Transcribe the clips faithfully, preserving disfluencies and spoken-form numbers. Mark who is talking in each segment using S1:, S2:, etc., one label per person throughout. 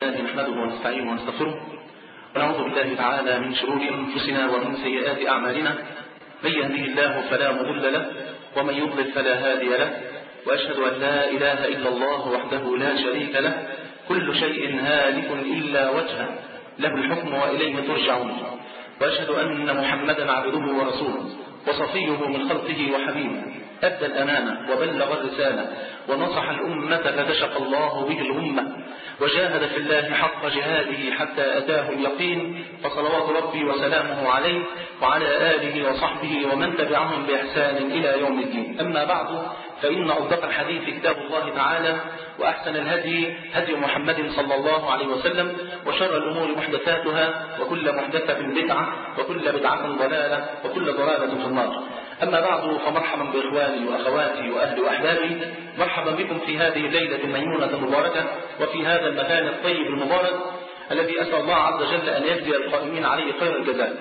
S1: نحمده ونستعينه ونستغفره ونعوذ بالله تعالى من شرور أنفسنا ومن سيئات أعمالنا. من يهده الله فلا مضل له ومن يضلل فلا هادي له، وأشهد أن لا إله إلا الله وحده لا شريك له، كل شيء هالك إلا وجهه، له الحكم وإليه ترجعون. وأشهد أن محمدا عبده ورسوله وصفيه من خلقه وحبيبه، أدى الأمانة وبلغ الرسالة ونصح الأمة فكشف الله به الأمة، وجاهد في الله حق جهاده حتى أتاه اليقين، فصلوات ربي وسلامه عليه وعلى آله وصحبه ومن تبعهم بإحسان إلى يوم الدين. أما بعد، فإن أصدق الحديث كتاب الله تعالى، وأحسن الهدي هدي محمد صلى الله عليه وسلم، وشر الأمور محدثاتها، وكل محدثة بدعة، وكل بدعة ضلالة، وكل ضلالة في النار. أما بعد، فمرحبا بإخواني وأخواتي وأهلي وأحبابي، مرحبا بكم في هذه الليلة الميمونة المباركة، وفي هذا المكان الطيب المبارك الذي أسأل الله عز وجل أن يجزي القائمين عليه خير الجزاء.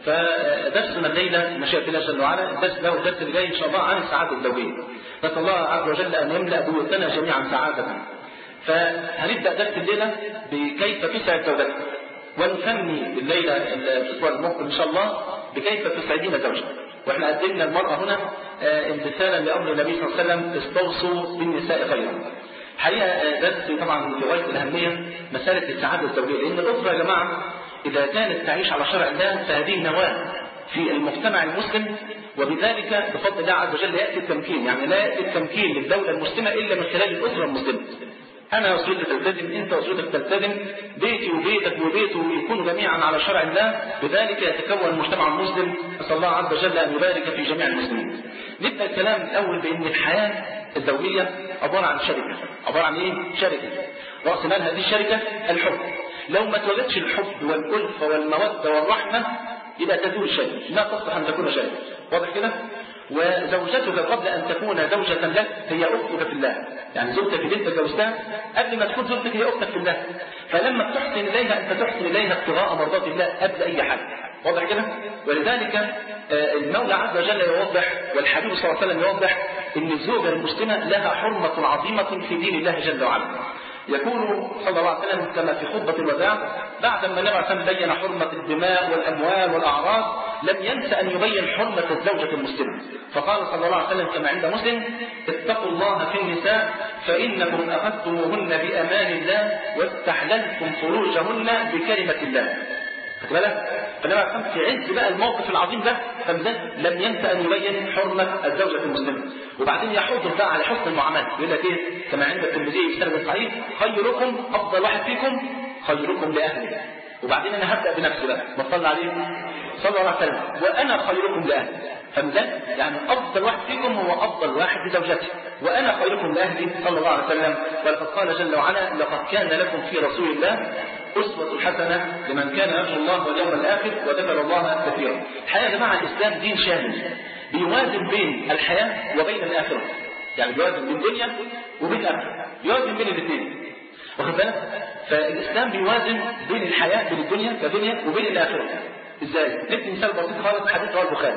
S1: فدرسنا الليلة مشيئة الله جل وعلا، الدرس له الدرس اللي جاي إن شاء الله عن السعادة الزوجية. نسأل الله عز وجل أن يملأ بيوتنا جميعا سعادة. فهنبدأ درس الليلة بكيف تسعد زوجتك، ونثني الليلة الأسبوع المقبل إن شاء الله بكيف تسعدين زوجك. واحنا قدمنا المرأة هنا امتثالا لأمر النبي صلى الله عليه وسلم: استوصوا بالنساء خيرا. حقيقة درس طبعا في غاية الأهمية مسألة السعادة الزوجية، لأن الأسرة يا جماعة إذا كانت تعيش على شرع الله فهذه نواة في المجتمع المسلم، وبذلك بفضل الله عز وجل يأتي التمكين. يعني لا يأتي التمكين للدولة المسلمة إلا من خلال الأسرة المسلمة. أنا وزوجتي تلتزم، أنت وزوجتك تلتزم، بيتي وبيتك وبيته يكونوا جميعا على شرع الله، بذلك يتكون المجتمع المسلم. أسأل الله عز وجل أن يبارك في جميع المسلمين. نبدأ الكلام الأول بأن الحياة الزوجية عبارة عن شركة. عبارة عن إيه؟ شركة. رأس مال هذه الشركة الحب. لو ما توجدش الحب والألفة والمودة والرحمة يبقى تزول شيء، لا تصلح أن تكون شيء. واضح كده؟ وزوجتك قبل أن تكون زوجة لك هي أختك في الله. يعني زوجتك اللي أنت جوزتها قبل ما تكون زوجتك هي أختك في الله، فلما تحسن إليها أنت تحسن إليها ابتغاء مرضات الله قبل أي حاجة. واضح كده؟ ولذلك المولى عز وجل يوضح، والحبيب صلى الله عليه وسلم يوضح، أن الزوجة المسلمة لها حرمة عظيمة في دين الله جل وعلا. يقول صلى الله عليه وسلم كما في خطبة الوداع بعد ما النبي صلى الله عليه وسلم بين حرمة الدماء والأموال والأعراض، لم ينسى أن يبين حرمة الزوجة المسلمة، فقال صلى الله عليه وسلم كما عند مسلم: اتقوا الله في النساء فإنكم أخذتموهن بأمان الله واستحللتم فروجهن بكلمة الله. خد بالك؟ فلما في عز بقى الموقف العظيم ده لم ينسى أن يبين حرمة الزوجة المسلمة. وبعدين يحضر بقى على حسن المعاملة، يقول لك إيه كما عند الترمذي في سند صحيح: خيركم أفضل واحد فيكم خيركم لأهله. وبعدين أنا هبدأ بنفسي بقى، ما صلى عليه صلى الله عليه وسلم: وأنا خيركم لأهلي. فمثال يعني أفضل واحد فيكم هو أفضل واحد لزوجته، وأنا خيركم لأهلي صلى الله عليه وسلم. ولقد قال جل وعلا: لقد كان لكم في رسول الله أسوة حسنة لمن كان يرجو الله واليوم الآخر وذكر الله كثيرا. الحقيقة يا جماعة الإسلام دين شامل بيوازن بين الحياة وبين الآخرة. يعني بيوازن بين الدنيا وبين الآخرة، بيوازن بين الاثنين. واخد بالك؟ فالإسلام بيوازن بين الحياة بين الدنيا كدنيا وبين الآخرة. إزاي؟ ندي مثال بسيط خالص، حديث رواه البخاري.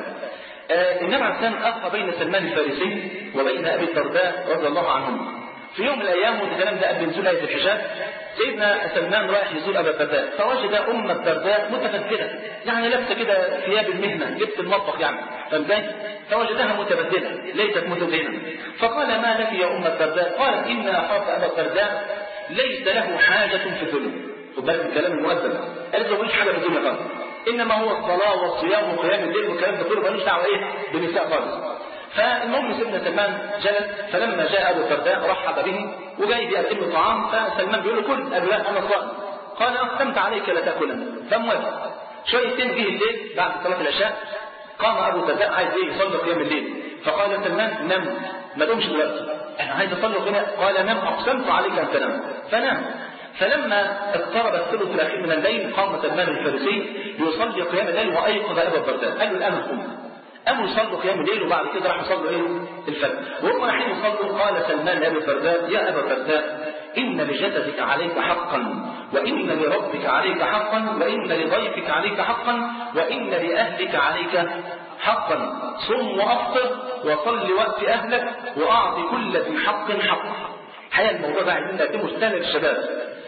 S1: آه النبي عليه السلام أخى بين سلمان الفارسي وبين أبي الدرداء رضي الله عنهم. في يوم من الأيام، والكلام ده قبل نزول آية الحجاب، سيدنا سلمان رايح يزور أبا الدرداء، فوجد أم الدرداء متبدلة، يعني لابسة كده ثياب المهنة، لبس المطبخ يعني، فازاي؟ فوجدها متبدلة ليست متزينة، فقال: ما لك يا أم الدرداء؟ قالت: إن أخاف أبا الدرداء ليس له حاجة في الدنيا. خد بالك من الكلام المؤدب، قالت له: مفيش حاجة في الدنيا خالص، إنما هو الصلاة والصيام وقيام الليل والكلام ده كله مالوش دعوة إيه بالنساء خالص. فالمهم سيدنا سلمان جلس، فلما جاء أبو الدرداء رحب به وجاي بيقدم له طعام، فسلمان بيقول له: كل. قال له: لا أنا صائم. قال: أقسمت عليك لا تأكلن. فموافق. شويتين به الليل بعد صلاة العشاء قام أبو الدرداء عايز إيه يصلي قيام الليل، فقال سلمان: نم، ما تقومش دلوقتي، أنا عايز أصلي قيام. قال: نم، أقسمت عليك أن تنام. فنام. فلما اقترب الثلث الأخير من الليل قام سلمان الفارسي يصلي قيام الليل وأيقظ أبا الدرداء. قال له: الآن قم. قاموا يصلوا قيام الليل، وبعد كده راحوا يصلوا ايه؟ الفجر. وهم رايحين يصلوا قال سلمان لأبي الدرداء: يا أبا الدرداء، إن لجسدك عليك حقا، وإن لربك عليك حقا، وإن لضيفك عليك حقا، وإن لأهلك عليك حقا. صم وأفطر وصل وقت أهلك وأعطي كل ذي حق حقه. الحقيقة الموضوع ده عايزين نقدمه رسالة للشباب.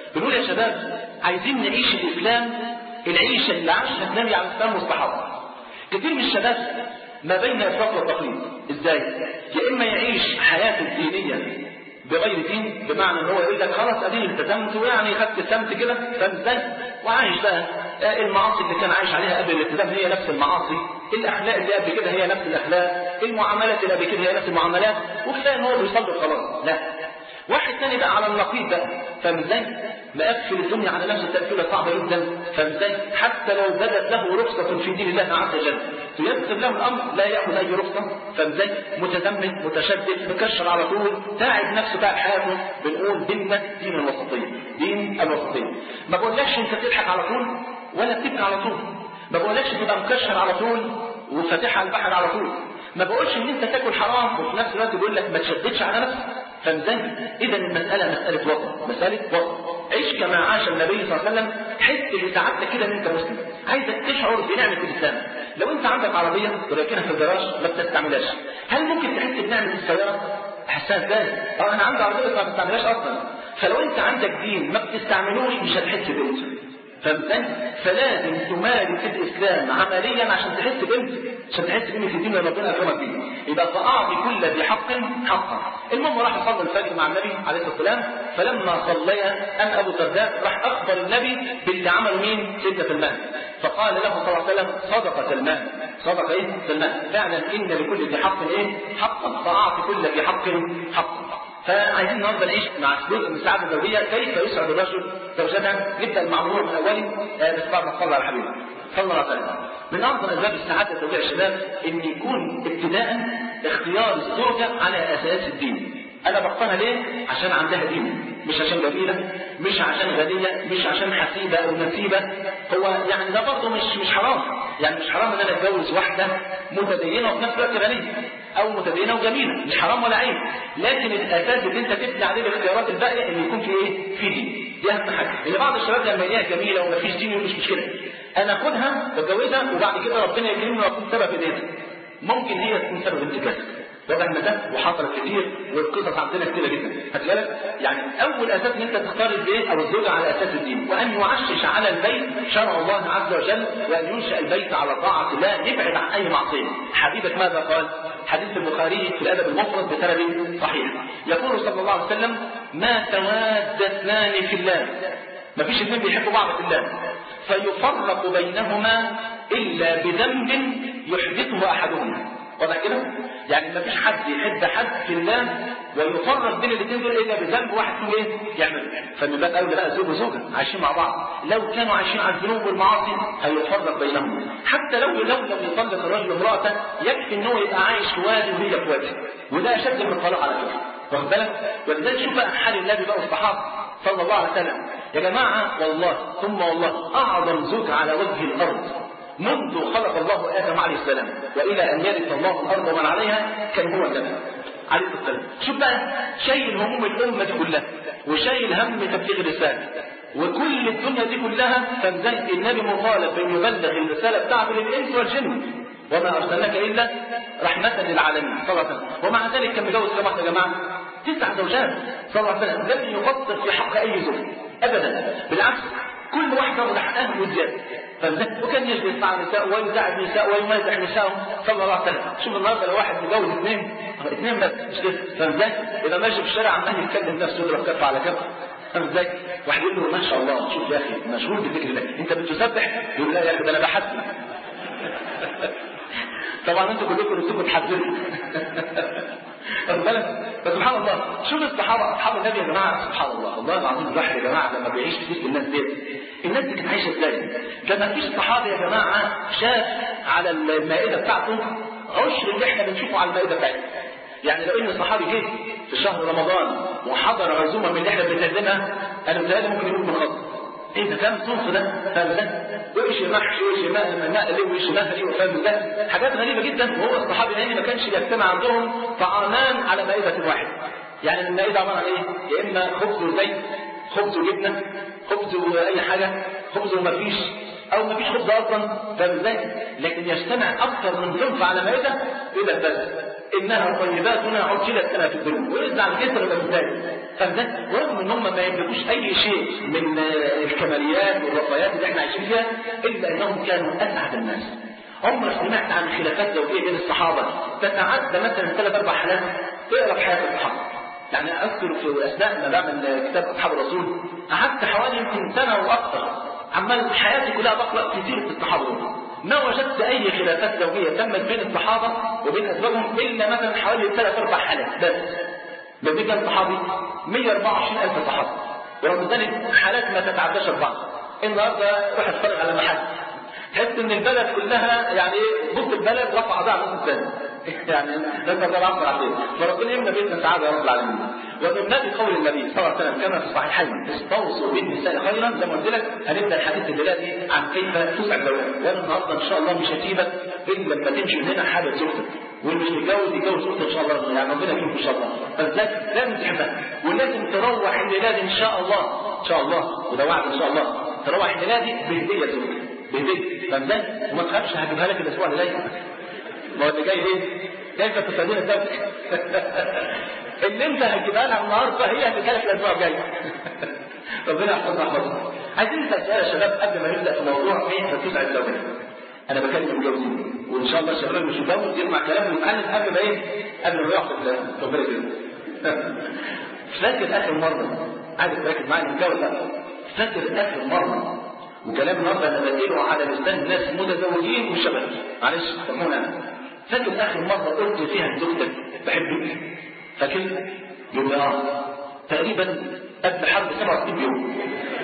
S1: بنقول يا شباب عايزين نعيش الاسلام العيشه اللي عاشها النبي عليه السلام والصحابه. كثير من الشباب ما بين افراط والتقليد. ازاي؟ يا اما يعيش حياته الدينيه بغير دين، بمعنى ان هو يقول لك خلاص اديني التزمت ويعني خدت السمت كده، فاهم ازاي؟ وعايش بقى المعاصي اللي كان عايش عليها قبل الالتزام هي نفس المعاصي، الاخلاق اللي قبل كده هي نفس الاخلاق، المعاملات اللي قبل كده هي نفس المعاملات، وكفايه ان هو بيصلي خلاص. لا، واحد ثاني بقى على النقيض بقى، فاهم ازاي؟ مقفل الدنيا على نفسه تقفيله صعبه جدا، فاهم ازاي؟ حتى لو بدت له رخصه في دين الله عز وجل تيسر له الامر لا ياخذ اي رخصه، فاهم ازاي؟ متزمت متشدد مكشر على طول، تعب نفسه بقى حياته. بنقول ديننا دين الوسطيه، دين الوسطيه. ما بقولكش انت تضحك على طول ولا تبكي على طول، ما بقولكش تبقى مكشر على طول وفاتحها على البحر على طول، ما بقولش ان انت تاكل حرام وفي نفس الوقت بيقول لك ما تشددش على نفسك، فاهم ازاي؟ اذا المساله مساله وسط، مساله وسط. عيش كما عاش النبي صلى الله عليه وسلم، حس بسعادتك كده ان انت مسلم، عايزك تشعر بنعمه الاسلام. لو انت عندك عربيه وراكنها في الجراج ما بتستعملهاش، هل ممكن تحس بنعمه السياره؟ احساس ذلك. اه انا عندي عربيه ما بستعملهاش اصلا. فلو انت عندك دين ما بتستعملوش مش هتحس بقيمته، فاهم؟ فلازم تمارس الاسلام عمليا عشان تحس بقيمته، عشان تحس بقيمه الدين اللي ربنا اكرمك بيه. يبقى فاعطي كل ذي حق حقه. المهم راح يصلي الفجر مع النبي عليه الصلاه والسلام، فلما صليا ام ابو الدرداء راح اخبر النبي باللي عمله مين؟ سيدنا سلمان. فقال له صلى الله عليه وسلم صدق سلمان. صدق ايه؟ سلمان. فعلا ان لكل ذي حق ايه؟ حقا، فاعطي كل ذي حق حقا. فعايزين النهارده نعيش مع جزء من السعاده الزوجيه، كيف يسعد الرجل زوجته. نبدا الموضوع من اوله بس بعد ما صلى على حبيبه صلى الله عليه وسلم. من اعظم اسباب السعاده الزوجيه يا شباب ان يكون ابتداء اختيار الزوجه على اساس الدين. انا بختارها ليه؟ عشان عندها دين، مش عشان جميله، مش عشان غنيه، مش عشان حسيبه او نسيبه. هو يعني ده برضه مش مش حرام، يعني مش حرام ان انا اتجوز واحده متدينه وفي نفس الوقت غنيه، او متدينه وجميله، مش حرام ولا عيب. لكن الاساس اللي انت تبني عليه الاختيارات الباقيه ان يكون في ايه؟ في دين. دي اهم حاجه. ان بعض الشباب لما يلاقيها جميله ومفيش دين مش مشكله، انا اخدها واتجوزها وبعد كده ربنا يكرمني واكون سبب في ايديها. ممكن هي تكون سبب انتكاس. واضح ان ده وحصلت كتير والقصص عندنا كتيره جدا. خد بالك؟ يعني اول اساس ان انت تختار البيت او الزوجه على اساس الدين، وان يعشش على البيت شرع الله عز وجل، وان ينشا البيت على طاعه الله، يبعد عن اي معصيه. حبيبك ماذا قال؟ حديث البخاري في الادب المفرد بسند صحيح. يقول صلى الله عليه وسلم: ما تواد اثنان في الله، ما فيش اثنين بيحبوا بعض في الله، فيفرق بينهما الا بذنب يحدثه احدهما. واضح كده؟ يعني ما فيش حد يحب حد في الله ويفرق بين الاثنين دول الا بذنب واحد فيهم ايه؟ يعمل. فمن باب اولى بقى زوج وزوجه عايشين مع بعض، لو كانوا عايشين على الذنوب والمعاصي هيفرق بينهم. حتى لو لو لم يطلق الرجل امراته يكفي ان هو يبقى عايش في وادي وهي في وادي، وده اشد من الطلاق على فكره. واخد بالك؟ ولذلك شوف بقى حال النبي بقى والصحابه صلى الله عليه وسلم. يا جماعه والله ثم والله اعظم زوج على وجه الارض منذ خلق الله آدم عليه السلام وإلى أن يرث الله الأرض ومن عليها كان هو النبي عليه السلام. شوف بقى شايل هموم الأمة دي كلها وشايل هم تبليغ الرسالة وكل الدنيا دي كلها، فمزاج النبي مطالب بأن يبلغ الرسالة بتاعته للإنس والجن، وما أرسلناك إلا رحمة للعالمين صلى الله عليه وسلم. ومع ذلك كان متجوز كم واحدة يا جماعة؟ تسع زوجات صلى الله عليه وسلم. لم يقصر في حق أي زوج أبدا، بالعكس كل واحدة واخدة حقها وزيادة. وكان يجلس مع النساء ويدعب نساء ويمازح نساءهم صلى الله عليه وسلم. شوف النهارده لو واحد متجوز اثنين اثنين بس مش كده، فاهم ازاي؟ اذا ماشي في الشارع عمال يتكلم نفسه يضرب كف على كف، فاهم ازاي؟ واحد يقول له ما شاء الله شوف يا اخي مشغول بذكر الله، انت بتسبح؟ يقول لا يا اخي ده انا بحسن. طبعا انتوا كلكم انتوا بتحسنوا. واخد بالك؟ فسبحان الله شوف الصحابه اصحاب النبي يا جماعه، سبحان الله والله العظيم الواحد يا جماعه لما بيعيش في وسط الناس دي، الناس دي كانت عايشه ازاي؟ ده ما فيش صحابي يا جماعه شاف على المائده بتاعته عشر اللي احنا بنشوفه على المائده بتاعتنا. يعني لو ان صحابي جه في شهر رمضان وحضر عزومه من اللي احنا بنقدمها، انا متهيألي ممكن يموت من الخط. ايه ده كام صنف ده؟ فاهم ده؟ وإيش محشي وإيش مقلي وإيش مهري وفاهم ده؟ حاجات غريبه جدا. وهو الصحابي لان ما كانش بيجتمع عندهم طعامان على مائده واحده. يعني المائده عباره عن ايه؟ يا اما خبز وزيت، خبز وجبنه، خبز واي حاجه، خبز ومفيش، او ما فيش خبز اصلا، فاهم ازاي؟ لكن يجتمع اكثر من صنف على مائده الى البلد انها طيباتنا عجلت لنا في الدنيا، ويزعل كسر الامثال، فاهم ازاي؟ ورغم ان هم ما يملكوش اي شيء من الكماليات والرفاهيات اللي احنا عايشين فيها، الا انهم كانوا اسعد الناس. عمرك سمعت عن خلافات زوجيه بين الصحابه تتعدى مثلا ثلاث اربع حالات؟ اقرا في حياه الصحابه. يعني اذكر في اثناء ما بعمل كتاب اصحاب الرسول قعدت حوالي يمكن سنه واكثر عمال حياتي كلها بقرا في سيره الصحابه دول. ما وجدت اي خلافات زوجيه تمت بين الصحابه وبين ازواجهم الا مثلا حوالي ثلاث اربع حالات بس. ده دي كان صحابي مئة وأربعة وعشرين ألف صحابي، ورغم ذلك حالات ما تتعداش اربعه. النهارده روح اتفرج على محل تحس ان البلد كلها يعني ايه، بص البلد رفع ضعف نص الثاني يعني لازم نقدر نعبر عليه. فربنا يمنى بيتنا سعاده يا رب العالمين. ومن باب قول النبي صلى الله عليه وسلم كما في الصحيحين استوصوا بالنساء خيرا، زي ما قلت لك هنبدا الحديث الليله عن كيف تسعد زوجك. وانا النهارده ان شاء الله مش هسيبك الا لما تمشي من هنا حابب زوجتك، واللي مش متجوز يتجوز زوجتك ان شاء الله، يعني ربنا يكرمك ان شاء الله. فلذلك لازم تحبها، ولازم تروح الميلاد ان شاء الله ان شاء الله، وده وعد ان شاء الله، تروح الميلاد بهديه زوجتك بهديه، فاهم؟ وما تخافش هجيبها لك الاسبوع اللي جاي. ما هو اللي جاي ايه؟ كيف تساعدين زوجتك؟ اللي انت هتجيبها لها النهارده هي اللي كانت الاسبوع الجاي. ربنا يحفظنا ويحفظنا. عايزين نسال سؤال يا شباب قبل ما نبدا في موضوع كيف تسعد زوجتك. انا بكلم المتجوزين وان شاء الله الشباب مش متجوز يسمع كلام المعلم قبل ما ايه؟ قبل ما يحفظ ربنا يكرمه. فاكر اخر مره عايزك تركز معايا المتجوز لا فاكر اخر مره، وكلام النهارده انا بديله على لسان الناس متزوجين وشباب، معلش سامحوني انا. فاكر اخر مره قلت فيها لزوجتك بحبك؟ فاكر؟ يقول لي اه تقريبا قبل حرب سبعة وستين يوم.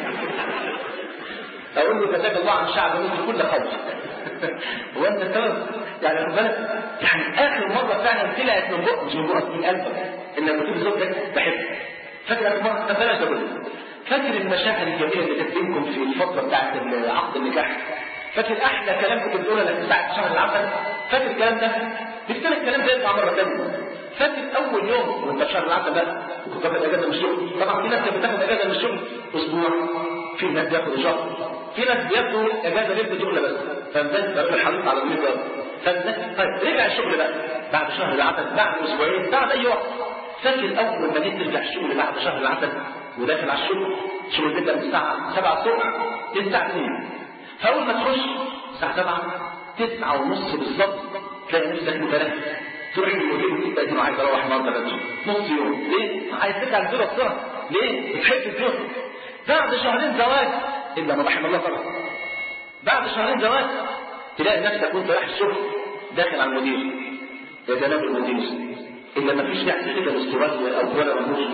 S1: اقول له جزاك الله عن شعب مصر كل خير. هو انت تمام؟ يعني خد بالك، يعني اخر مره فعلا طلعت من بقك مش من بقك من قلبك انك بتقول لزوجتك بحبك. فاكر اخر مره؟ طب بلاش اقول فاكر المشاعر الجميله اللي كانت بينكم في الفتره بتاعت عقد النكاح؟ فاكر احلى كلام كنت بتقولها لك ساعه شهر العسل؟ فاكر الكلام ده؟ تفتكر الكلام ده يطلع مره ثانيه. فاكر اول يوم وانت في شهر العسل بقى وكنت واخد اجازه من الشغل؟ طبعا في ناس كانت بتاخد اجازه من الشغل اسبوع، في ناس بياخدوا شهر، في ناس بياخدوا اجازه ليله شغل بس، فاهم ازاي؟ بقى الحريص على الميزه. طيب رجع الشغل بقى بعد شهر العسل، بعد اسبوعين، بعد اي وقت. فاكر اول ما جيت ترجع الشغل بعد شهر العسل وداخل على الشغل، الشغل بيبدا من الساعه سبعة الصبح للساعه اتنين، فاول ما تخش الساعه سبعة تسعة ونص بالظبط تلاقي نفسك متنفس، تروح للمدير وتبدا انه عايز اروح النهارده نص يوم. ليه؟ عايز ترجع للزوجه بسرعه. ليه؟ بتحب الزوجه. بعد شهرين زواج الا ما رحم الله طبعا، بعد شهرين زواج تلاقي نفسك وانت رايح الشغل داخل على المدير، يا جناب المدير الا ما فيش يعني كده الاستراليا او ولا ملوش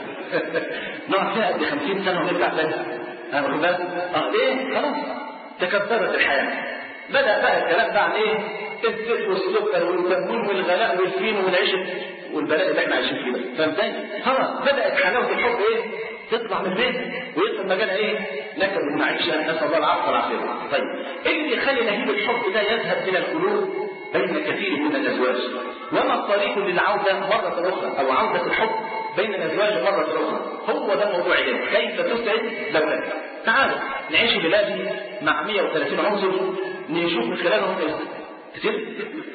S1: نقعد فيها قد خمسين سنه ونرجع تاني. انا واخد بالك؟ اه ليه؟ خلاص تكبرت الحياه. بدا بقى الكلام ده عن ايه؟ الزيت والسكر والكمون والغلاء والفين والعيش والبلاء اللي احنا عايشين فيه ده، فاهم ازاي؟ خلاص بدات حلاوه الحب ايه؟ تطلع من البيت ويدخل مجالها ايه؟ نكد المعيشه، نسال الله العافيه والعافيه. طيب ايه اللي يخلي لهيب الحب ده يذهب من القلوب بين كثير من الازواج؟ وما الطريق للعوده مره اخرى او عوده الحب بين الازواج مره اخرى؟ هو ده موضوع اليوم، كيف تسعد زوجك. تعالوا نعيش بلادي مع مئة وثلاثين عنصر نشوف من خلالهم كتير.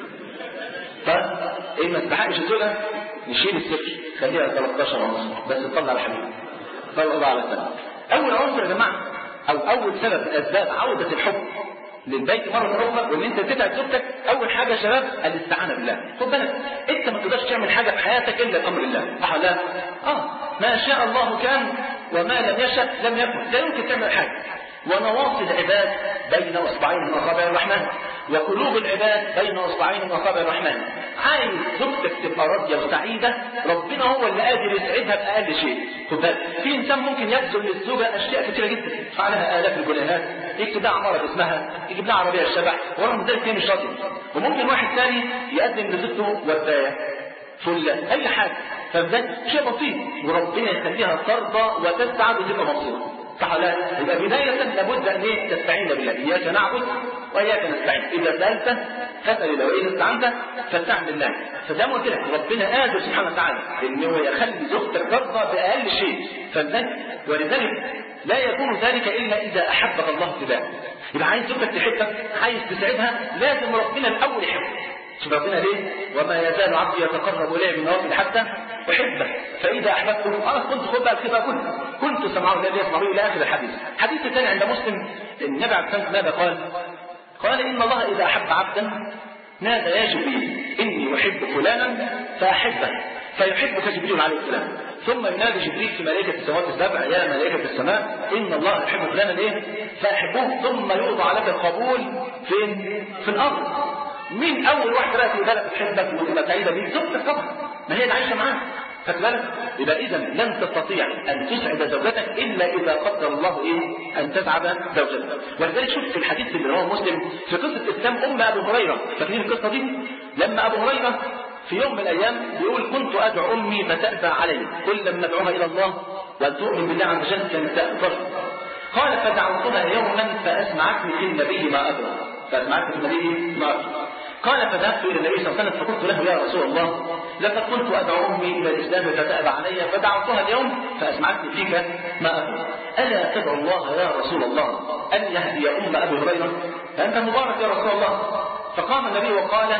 S1: طيب ايه ما تستحقش الزوجه؟ نشيل الصفر خليها ثلاثة عشر عنصر بس تطلع على حبيبي. صلى الله عليه وسلم. اول عنصر يا جماعه او اول سبب من اسباب عوده الحب للبيت مره اخرى وان انت تسعد زوجتك، اول حاجه يا شباب الاستعانه بالله. خد بالك انت ما تقدرش تعمل حاجه في حياتك الا بامر الله، صح ولا لا؟ اه ما شاء الله كان وما لم يشأ لم يكن، لا يمكن تعمل حاجه. ونواصي العباد بين اصبعين من اصابع الرحمن، وقلوب العباد بين اصبعين من اصابع الرحمن. عايز زوجتك تبقى راضيه وسعيده، ربنا هو اللي قادر يسعدها باقل شيء. خد بالك في انسان ممكن يبذل للزوجه اشياء كثيره جدا، يدفع لها الاف الجنيهات، يكتب لها عماره باسمها، يجيب لها عربيه الشبح، ورغم ذلك هي مش راضيه. وممكن واحد ثاني يقدم لزوجته وردايه، فله، اي حاجه، فده شيء بسيط وربنا يخليها ترضى وتسعد وتبقى مبسوطه. صح ولا لا؟ يبقى بداية لابد أن إيه؟ تستعين بالله، إياك نعبد وإياك نستعين، إذا سألت فاسأل الله وإذا استعنت فاستعن بالله. فزي ما قلت لك ربنا قادر سبحانه وتعالى إن هو يخلي زوجتك ترضى بأقل شيء، ولذلك لا يكون ذلك إلا إذا أحبك الله ابتداء. يبقى عايز زوجتك تحبك، عايز تسعدها، لازم ربنا الأول يحبك. شوف ربنا ليه؟ وما يزال عبدي يتقرب الي بالنوافل حتى احبه فاذا احببته خلاص كنت خد بقى الخطه كنت كنت سمعه الذي يسمع به الى اخر الحديث. الحديث الثاني عند مسلم النبي عليه الصلاه والسلام ماذا قال؟ قال ان الله اذا احب عبدا نادى يا جبريل اني احب فلانا فاحبه فيحبك جبريل عليه السلام، ثم ينادي جبريل في ملائكه السماوات السبع يا ملائكه السماء ان الله يحب فلانا ايه؟ فاحبوه، ثم يوضع لك القبول فين؟ في الارض. مين اول واحده بقى في بالك بتحبك وتبقى سعيده بيك؟ زوجتك طبعا، ما هي اللي عايشه معاك. خدت بالك؟ يبقى اذا لن تستطيع ان تسعد زوجتك الا اذا قدر الله ايه؟ ان تسعد زوجتك. ولذلك شوف في الحديث اللي رواه مسلم في قصه اسلام ام ابو هريره، فاكرين القصه دي؟ لما ابو هريره في يوم من الايام بيقول كنت ادعو امي فتأبى علي كل لما ادعوها الى الله وان تؤمن بالله عز وجل كانت تأبى. قال فدعوتها يوما فاسمعتني في النبي ما ادرى فاسمعتني في النبي ما ادرى. قال فذهبت الى النبي صلى الله عليه وسلم فقلت له يا رسول الله لقد كنت ادعو امي الى الاسلام فتأبى علي فدعوتها اليوم فاسمعتني فيك ما ادري الا تدعو الله يا رسول الله ان يهدي ام ابي هريره فانت مبارك يا رسول الله. فقام النبي وقال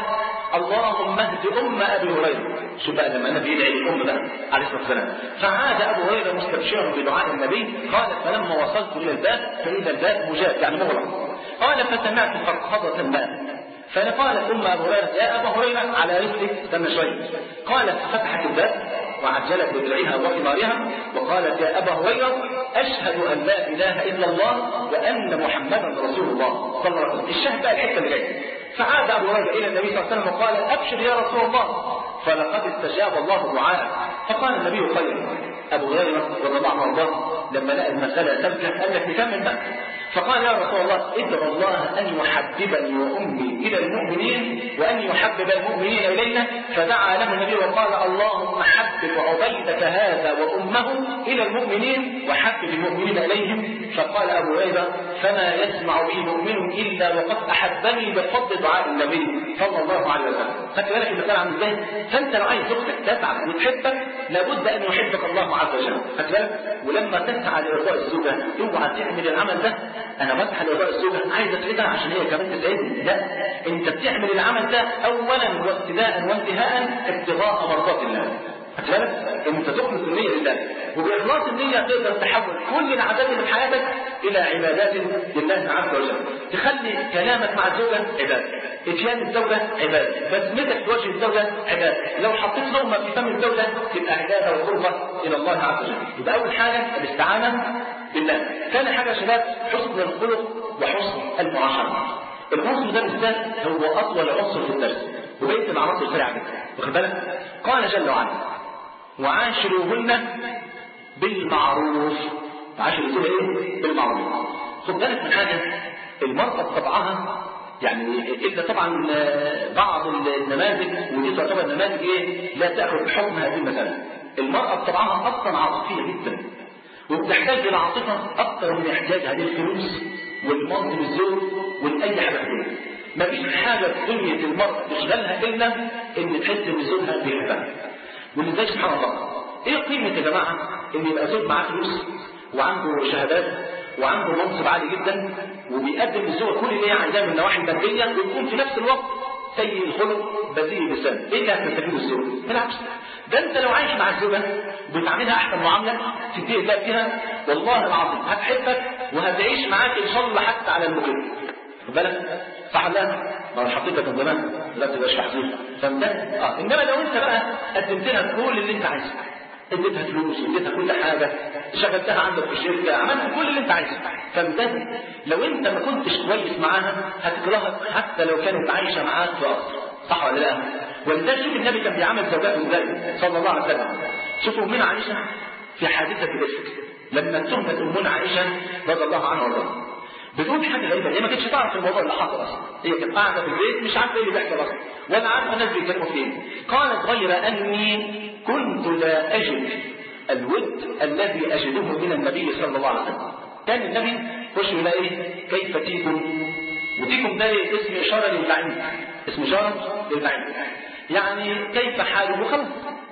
S1: اللهم اهد ام ابي هريره. شوف بقى لما النبي يدعي الام بقى عليه الصلاه والسلام. فعاد ابو هريره مستبشرا بدعاء النبي. قال فلما وصلت الى الباب فاذا الباب مجاب يعني مغلق. قال فسمعت فرقضه الماء فقالت ام ابو هريره يا ابا هريره على رجلك استنى شويه. قالت فتحت الباب وعجلت بدرعها وخمارها وقالت يا ابا هريره اشهد ان لا اله الا الله وان محمدا رسول الله صلى الله عليه وسلم. الشاهد بقى الحته اللي جايه. فعاد ابو هريره الى النبي صلى الله عليه وسلم وقال ابشر يا رسول الله فلقد استجاب الله دعاءك. فقال النبي خير. ابو هريره رضي الله عنه وارضاه لما لقى المساله ترجع قال لك نكمل بقى. فقال يا رسول الله ادعو الله ان يحببني وامي الى المؤمنين وان يحبب المؤمنين الينا. فدعا له النبي وقال اللهم حبب عبيدك هذا وامه الى المؤمنين وحبب المؤمنين اليهم. فقال ابو هريره فما يسمع بي مؤمن الا وقد احبني بفضل دعاء النبي صلى الله عليه وسلم. خدت بالك المساله عامله ازاي؟ فانت لو عايز زوجتك تسعى وتحبك لابد ان يحبك الله عز وجل. خدت بالك؟ ولما تسعى لارضاء الزوجه اوعى تعمل العمل ده انا بسعى لارضاء الزوجه عايز اسعدها عشان هي كمان تسعدني. لا، انت بتعمل العمل ده اولا وابتداء وانتهاء ابتغاء مرضات الله. خدت بالك؟ انت تخلص النيه لله وباخلاص النيه تقدر تحول كل العادات اللي في حياتك الى عبادات لله عز وجل. تخلي كلامك مع الزوجه عباده، اتيان الزوجه عباده، بسمتك في وجه الزوجه عباده، لو حطيت لقمه في فم الزوجه تبقى عباده وقربه الى الله عز وجل. يبقى اول حاجه الاستعانه بالله. ثاني حاجه يا شباب حسن الخلق وحسن المعاشره. العنصر ده بالذات هو اطول عنصر في الدرس وبقيه العناصر سريعه جدا. واخد بالك؟ قال جل وعلا وعاشروهن بالمعروف. عاشر الزوجة ايه؟ بالمعروف. خد بالك من حاجة، المرأة بطبعها يعني إلا طبعا بعض النماذج ودي تعتبر نماذج ايه؟ لا تأخذ بحكم هذه المسألة. المرأة بطبعها أصلا عاطفية جدا وبتحتاج إلى عاطفة أكثر من احتياجها للفلوس والمنصب الزوج والأي حاجة فيها. مفيش حاجة في دنيا المرأة تشغلها إلا إن تحس إن زوجها بيحبها. ولذلك سبحان الله ايه قيمة يا جماعة ان يبقى زوج معاه فلوس وعنده شهادات وعنده منصب عالي جدا وبيقدم للزوجة كل اللي هي عايزاه من النواحي المادية ويكون في نفس الوقت سيء الخلق بذيء اللسان. ايه اللي هتستفيد الزوج؟ بالعكس ده انت لو عايش مع الزوجة وبتعاملها احسن معاملة تديه الله فيها والله العظيم هتحبك وهتعيش معاك ان شاء الله حتى على المكان. خد بالك؟ صح ولا لا؟ ما انا حطيتك من زمان لا تبقاش محزون. فهمت؟ اه انما لو انت بقى قدمت لها كل اللي انت عايزه، اديتها فلوس اديتها كل حاجه، شغلتها عندك في الشركه، عملت كل اللي انت عايزه، فهمت؟ لو انت ما كنتش كويس معاها هتكرهك حتى لو كانت عايشه معاك في قصر. صح ولا لا؟ ولذلك شوف النبي كان بيعامل زوجاته ازاي صلى الله عليه وسلم. شوفوا امنا عائشه في حادثه الافك لما اتهمت امنا عائشه رضي الله عنها وارضاها بتقول حاجه غريبه، هي ما كانتش تعرف الموضوع اللي حصل اصلا، هي كانت قاعده في البيت مش عارفه ايه اللي بيحصل اصلا ولا عارفه الناس بيتكلموا في ايه. قالت غير اني كنت لا اجد الود الذي اجده من النبي صلى الله عليه وسلم. كان النبي يخش يقول ايه؟ كيف تيكم؟ وتيكم ده اسم اشاره للبعيد، اسم اشاره للبعيد، يعني كيف حاله خلاص.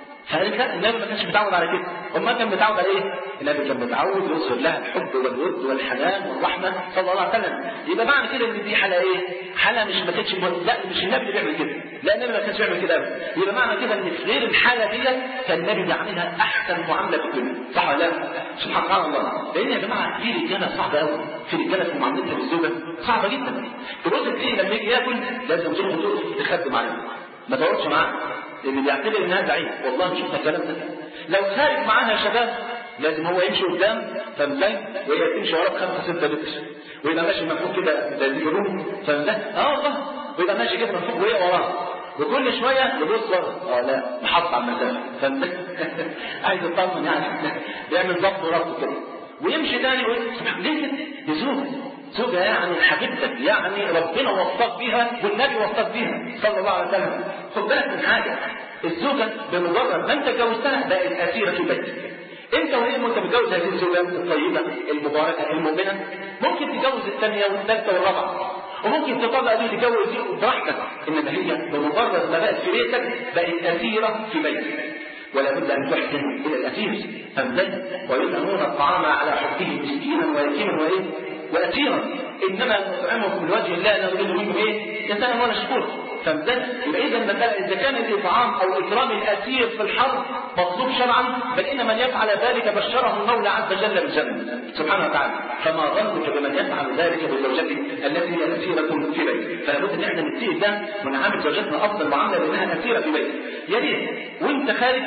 S1: فقال النبي ما كانش متعود على كده، امال كان متعود على ايه؟ النبي كان متعود يظهر لها الحب والود والحنان والرحمه صلى الله عليه وسلم. يبقى معنى كده ان دي حاله ايه؟ حاله مش ما كانتش لا مش النبي اللي بيعمل كده، لا النبي ما كانش بيعمل كده ابدا. يبقى معنى كده ان في غير الحاله دي كان النبي بيعملها احسن معامله في الدنيا، صح ولا لا؟ سبحان الله. لان يا جماعه في رجاله صعبه قوي، في رجاله في معاملتها بالزوجه صعبه جدا. تبص تلاقيه لما يجي ياكل لازم زوجته تقف تخدم عليه، ما تقعدش معاه، اللي بيعتبر انها ضعيف. والله شوف الكلام ده، لو خارج معاها يا شباب لازم هو يمشي قدام فمزين وهي تمشي وراه بخمسه سته متر، ويبقى ماشي مفروض كده زي الجروب فمزين اه والله، ويبقى ماشي كده مفروض وهي وراه، وكل شويه يبص ورا اه لا محط على المسافه فمزين عايز يطمن يعني بيعمل ضبط وربط كده، ويمشي تاني ويقول سبحان ليه كده؟ دي زوجه زوجة يعني حبيبتك، يعني ربنا وفقك بيها والنبي وفقك بيها صلى الله عليه وسلم. خد بالك من حاجة، الزوجة بمجرد ما انت اتجوزتها بقت أسيرة في بيتك. انت وهي وانت متجوز هذه الزوجة الطيبة المباركة المؤمنة ممكن تتجوز الثانية والثالثة والرابعة، وممكن تطلق دي تتجوز دي براحتك، انما هي بمجرد ما بقت في بيتك بقت أسيرة في بيتك. ولا بد ان تحسن الى الاسير فمزين ويطعمون الطعام على حبه مسكينا ويتيما وايه واسيرا انما نطعمكم لوجه الله لا نريد منكم ايه جزاء ولا شكور فمزين. يبقى اذا المساله اذا كان الاطعام او اكرام الاسير في الحرب مطلوب شرعا، بل ان من يفعل ذلك بشره المولى عز وجل بالجنه سبحانه وتعالى، فما ظنك بمن يفعل ذلك بزوجته التي هي اسيره في بيته. فلا بد ان احنا نتقي ده ونعامل زوجتنا افضل معامله لانها اسيره في بيته. يا ريت وانت خارج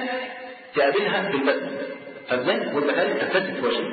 S1: تقابلها بالبسم فازاي وانت خارج تبتسم في وجهها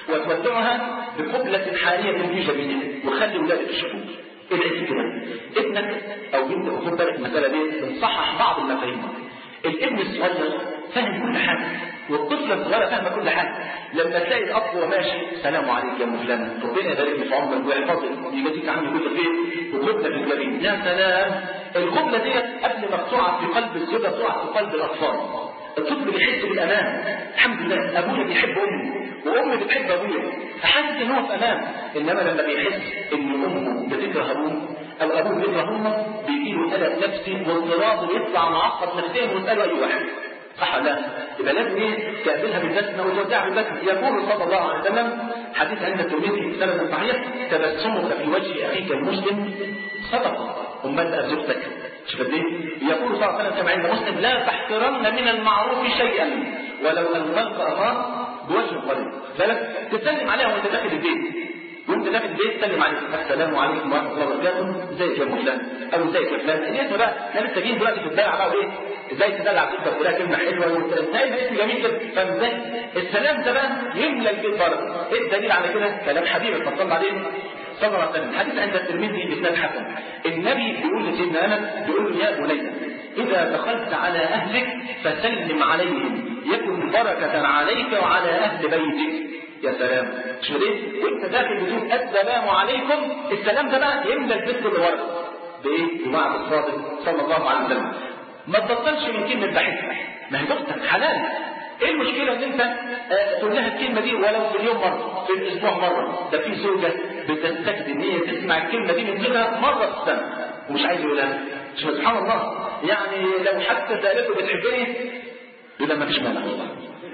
S1: وتودعها بقبله حاليه في جبينها وخلي ولادك يشوفوك. ادعي كده ابنك او بنتك، خد بالك المساله دي بنصحح بعض المفاهيم. الابن الصغير فاهم كل حاجه والطفل الصغير فاهمه كل حاجه. لما تلاقي الاب وهو ماشي سلام عليك يا ام فلان ربنا يبارك في عمرك ويحفظك ويجازيك عني كل خير وقبله في الجبين، يا سلام. القبله دي قبل ما تقع في قلب الزوجه تقع في قلب الاطفال. الطفل بيحس بالامان، الحمد لله ابويا بيحب امي وامي بتحب ابويا فحاسس ان هو في امان. انما لما بيحس ان امه بتكره ابوه او ابوه بيكره امه بيجيله قلق نفسي واضطراب ويطلع معقد نفسيا ويساله اي واحد، صح ولا لا؟ يبقى لازم ايه تقابلها بالبسمه وتودعها بالبسمه. يقول صلى الله عليه وسلم حديث عند الترمذي سند صحيح تبسمك في وجه اخيك المسلم صدقه. امال زوجتك شوف ايه؟ يقول صلى الله عليه وسلم كما عند مسلم لا تحقرن من المعروف شيئا ولو ان تلقى اخاك بوجه قريب. بالك تسلم عليها وانت داخل البيت، وانت داخل البيت سلم عليك السلام عليكم ورحمه الله وبركاته ازيك يا فلان او ازيك يا فلان. الاسم بقى احنا لسه جايين دلوقتي في الدلع بقى وايه؟ ازاي تدلع زوجتك تقول لها كلمه حلوه وتلاقي اسم جميل كده فاهم ازاي؟ السلام ده بقى يملى البيت بركه. ايه الدليل على كده؟ كلام حبيبك صلى الله عليه صلى الله عليه وسلم. حديث عند الترمذي باسناد حسن. النبي بيقول لسيدنا انس بيقول له يا بني اذا دخلت على اهلك فسلم عليهم يكن بركه عليك وعلى اهل بيتك. يا سلام شو ليه؟ وانت داخل بتقول السلام عليكم، السلام ده بقى يملى البيت كله ورقه بايه؟ بمعنى الصادق صلى الله عليه وسلم. ما تبطلش من كلمه بحبك، ما هي زوجتك حلال. ايه المشكله ان انت آه تقول لها الكلمه دي ولو في اليوم مره في الاسبوع مره؟ ده في زوجه بتستكد ان هي تسمع الكلمه دي من زوجها مره في السنه ومش عايز يقولها. سبحان الله، يعني لو حتى سالته بتحبني يقول ما فيش مانع والله.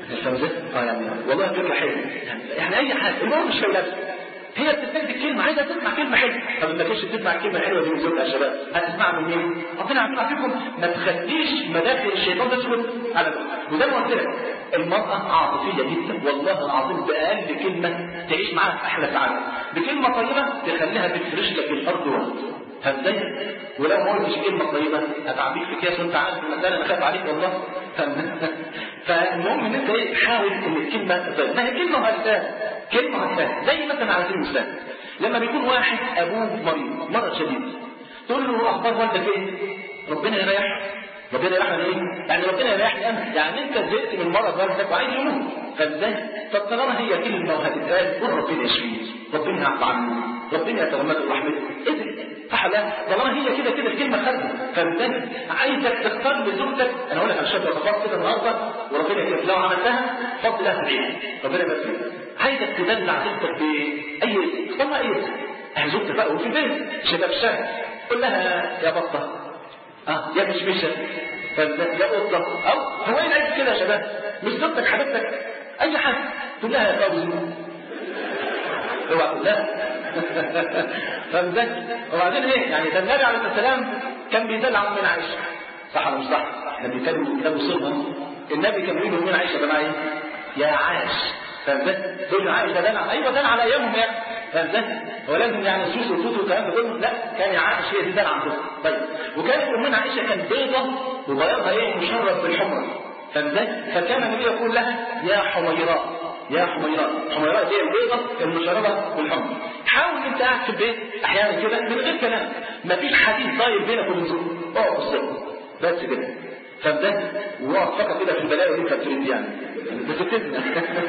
S1: اه يعني والله كلمه حلوه يعني, يعني اي حاجه المهم مش هيقولها. هي بتستكد الكلمه عايزه تسمع كلمه حلوه. طب ما تجيش تسمع الكلمه الحلوه دي من زوجها يا شباب، هتسمعها من مين؟ ربنا يعافينا فيكم. ما تخليش مداخل الشيطان تسكت على ده. وزي ما قلت لك المراه عاطفيه جدا والله العظيم، باقل كلمه تعيش معاها في احلى سعاده، بكلمه طيبه تخليها تفرش لك الارض وقت فازاي؟ ولو ما قلتش كلمه طيبه هتعبيك في كاس وانت عارف المساله انا خايف عليك والله. فالمهم ان انت ايه تحاول ان الكلمه طيب. ما هي كلمه هتسال كلمه هتسال زي مثلا على سبيل المثال لما بيكون واحد ابوه مريض مرض شديد تقول له اخبار والدك ايه؟ ربنا يريحك. ربنا يريحنا ايه؟ يعني ربنا يريحني انا، يعني انت زهقت من مرض والدك وعايز يموت فازاي؟ طب طالما هي كلمه وهتتقال قول ربنا يشفيه، ربنا يعفو عنه، ربنا يتغمده برحمته. اذن صح لا؟ طالما هي كده كده الكلمه خارجه فانت عايزك تختار لزوجتك. انا هقول لك على شويه وصفات كده النهارده وربنا يكرمك لو عملتها فضل الله تعالى ربنا يبارك فيك. عايزك تدلع زوجتك باي رزق، طلع اي رزق، اهل زوجتك بقى وفي البيت شباب الشارع، قول لها يا بطه، اه يا مشمشه، يا قطه، او هو ايه العيب كده يا شباب؟ مش زوجتك حبيبتك اي حاجه تقول لها يا فوزي، اوعى لا فاهم. وبعدين ايه يعني؟ ده النبي عليه السلام كان بيدلع من عائشه، صح ولا مش صح؟ احنا بنتكلم كتاب وصلنا، النبي كان بيقول من عائشه ده ايه؟ يا عاش، فاهم ازاي؟ تقول عائشه دلع، ايوه دلع على ايامهم يعني، فاهم ازاي؟ هو لازم يعني سوس وتوت والكلام ده كله؟ لا، كان يا عائشه هي دي دلع عندهم. طيب وكانت امنا عائشه كان بيضه وبياضها ايه؟ مشرب بالحمره، فاهم ازاي؟ فكان النبي يقول لها يا حميراء، يا حميراء، حميراء دي البيضه المشربه بالحمر. حاول انت قاعد في البيت احيانا كده من غير كلام، مفيش حديث طاير بينك وبين زوجك، اقعد قصتك بس كده، فاهم ده؟ واقعد فقط كده في البلاوي اللي انت بتريد يعني بتفتنا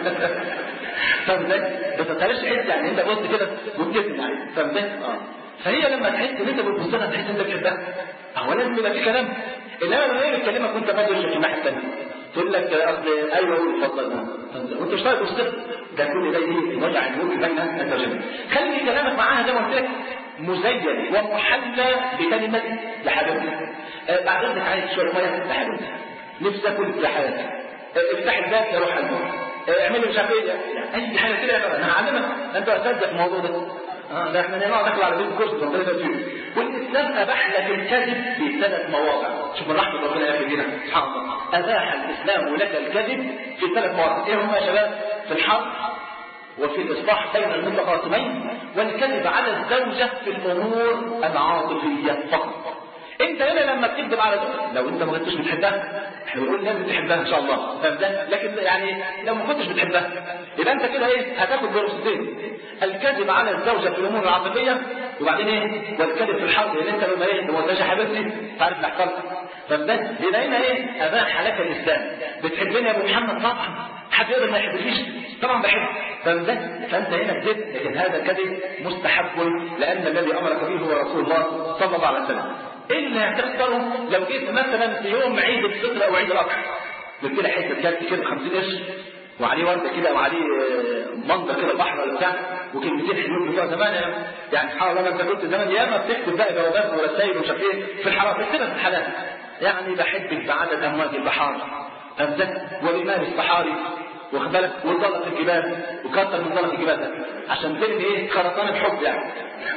S1: فاهم ده؟ بس ما تخليش تحس يعني انت بص كده وتفتن يعني، فاهم ده؟ اه فهي لما تحس ان انت بتبص لها تحس ان انت بتحبها، هو لازم يبقى في كلام، انما لما هي بتكلمك وانت فاضي وشك في الناحيه الثانيه تقول لك اصل ايوه قول اتفضل وانت مش طايق وسط ده كل ده ايه؟ وجع النور بين انت وجهك. خلي كلامك معاها زي ما قلت لك مزين ومحلى بكلمه لحبيبتك. آه بعد اذنك عايز شويه ميه لحبيبتك، نفسي اكل لحياتك، آه افتح الباب يا روح قلبك، آه اعمل لي مش عارف ايه، اي حاجه كده انا هعلمك، انت استاذ في الموضوع ده. اه ده احنا نقعد ناكل على بيت الكرسي ربنا يبارك فيه. والاسلام اباح لك الكذب في ثلاث مواضع، شوف من رحمه ربنا يا اخي هنا سبحان الله، اباح الاسلام لك الكذب في ثلاث مواضع، ايه هم يا شباب؟ في الحرب، وفي الاصلاح بين المتخاصمين، والكذب على الزوجه في الامور العاطفيه فقط. انت هنا لما بتكذب على زوجتك، لو انت ما كنتش بتحبها، احنا بنقول لازم تحبها ان شاء الله، فاهم ده؟ لكن يعني لو ما كنتش بتحبها يبقى انت كده ايه؟ هتاخد برصتين، الكذب على الزوجه في الامور العاطفيه، وبعدين ايه؟ والكذب في الحرب، لان انت لما ايه؟ لما قلتش يا حبيبتي تعرف اللي حصل، فاهم ده؟ يبقى هنا ايه؟ اباح لك الاسلام. بتحبني يا ابو محمد؟ طبعا، حد يقدر ما يحبنيش؟ طبعا بحب، فاهم ده؟ فانت هنا كذبت، لكن هذا الكذب مستحب، لان الذي امرك به هو رسول الله صلى الله عليه وسلم. ايه اللي هتخسره لو جيت مثلا في يوم عيد الفطر او عيد الاضحى جبت لي حته كارت كده ب خمسين قرش وعليه ورده كده وعليه منظر كده بحر ولا بتاع وكلمتين حلوين بتوع زمان يعني سبحان الله، انت كنت زمان ياما بتكتب بقى جوابات ورسائل ومش عارف ايه في الحرام، اكتبها في الحلال يعني بحبك بعدد امواج البحار، فهمت؟ وبمال الصحاري، واخد بالك؟ وضلت الجبال وكتر من ضلت الجبال ده عشان تبني ايه؟ خرطانه حب يعني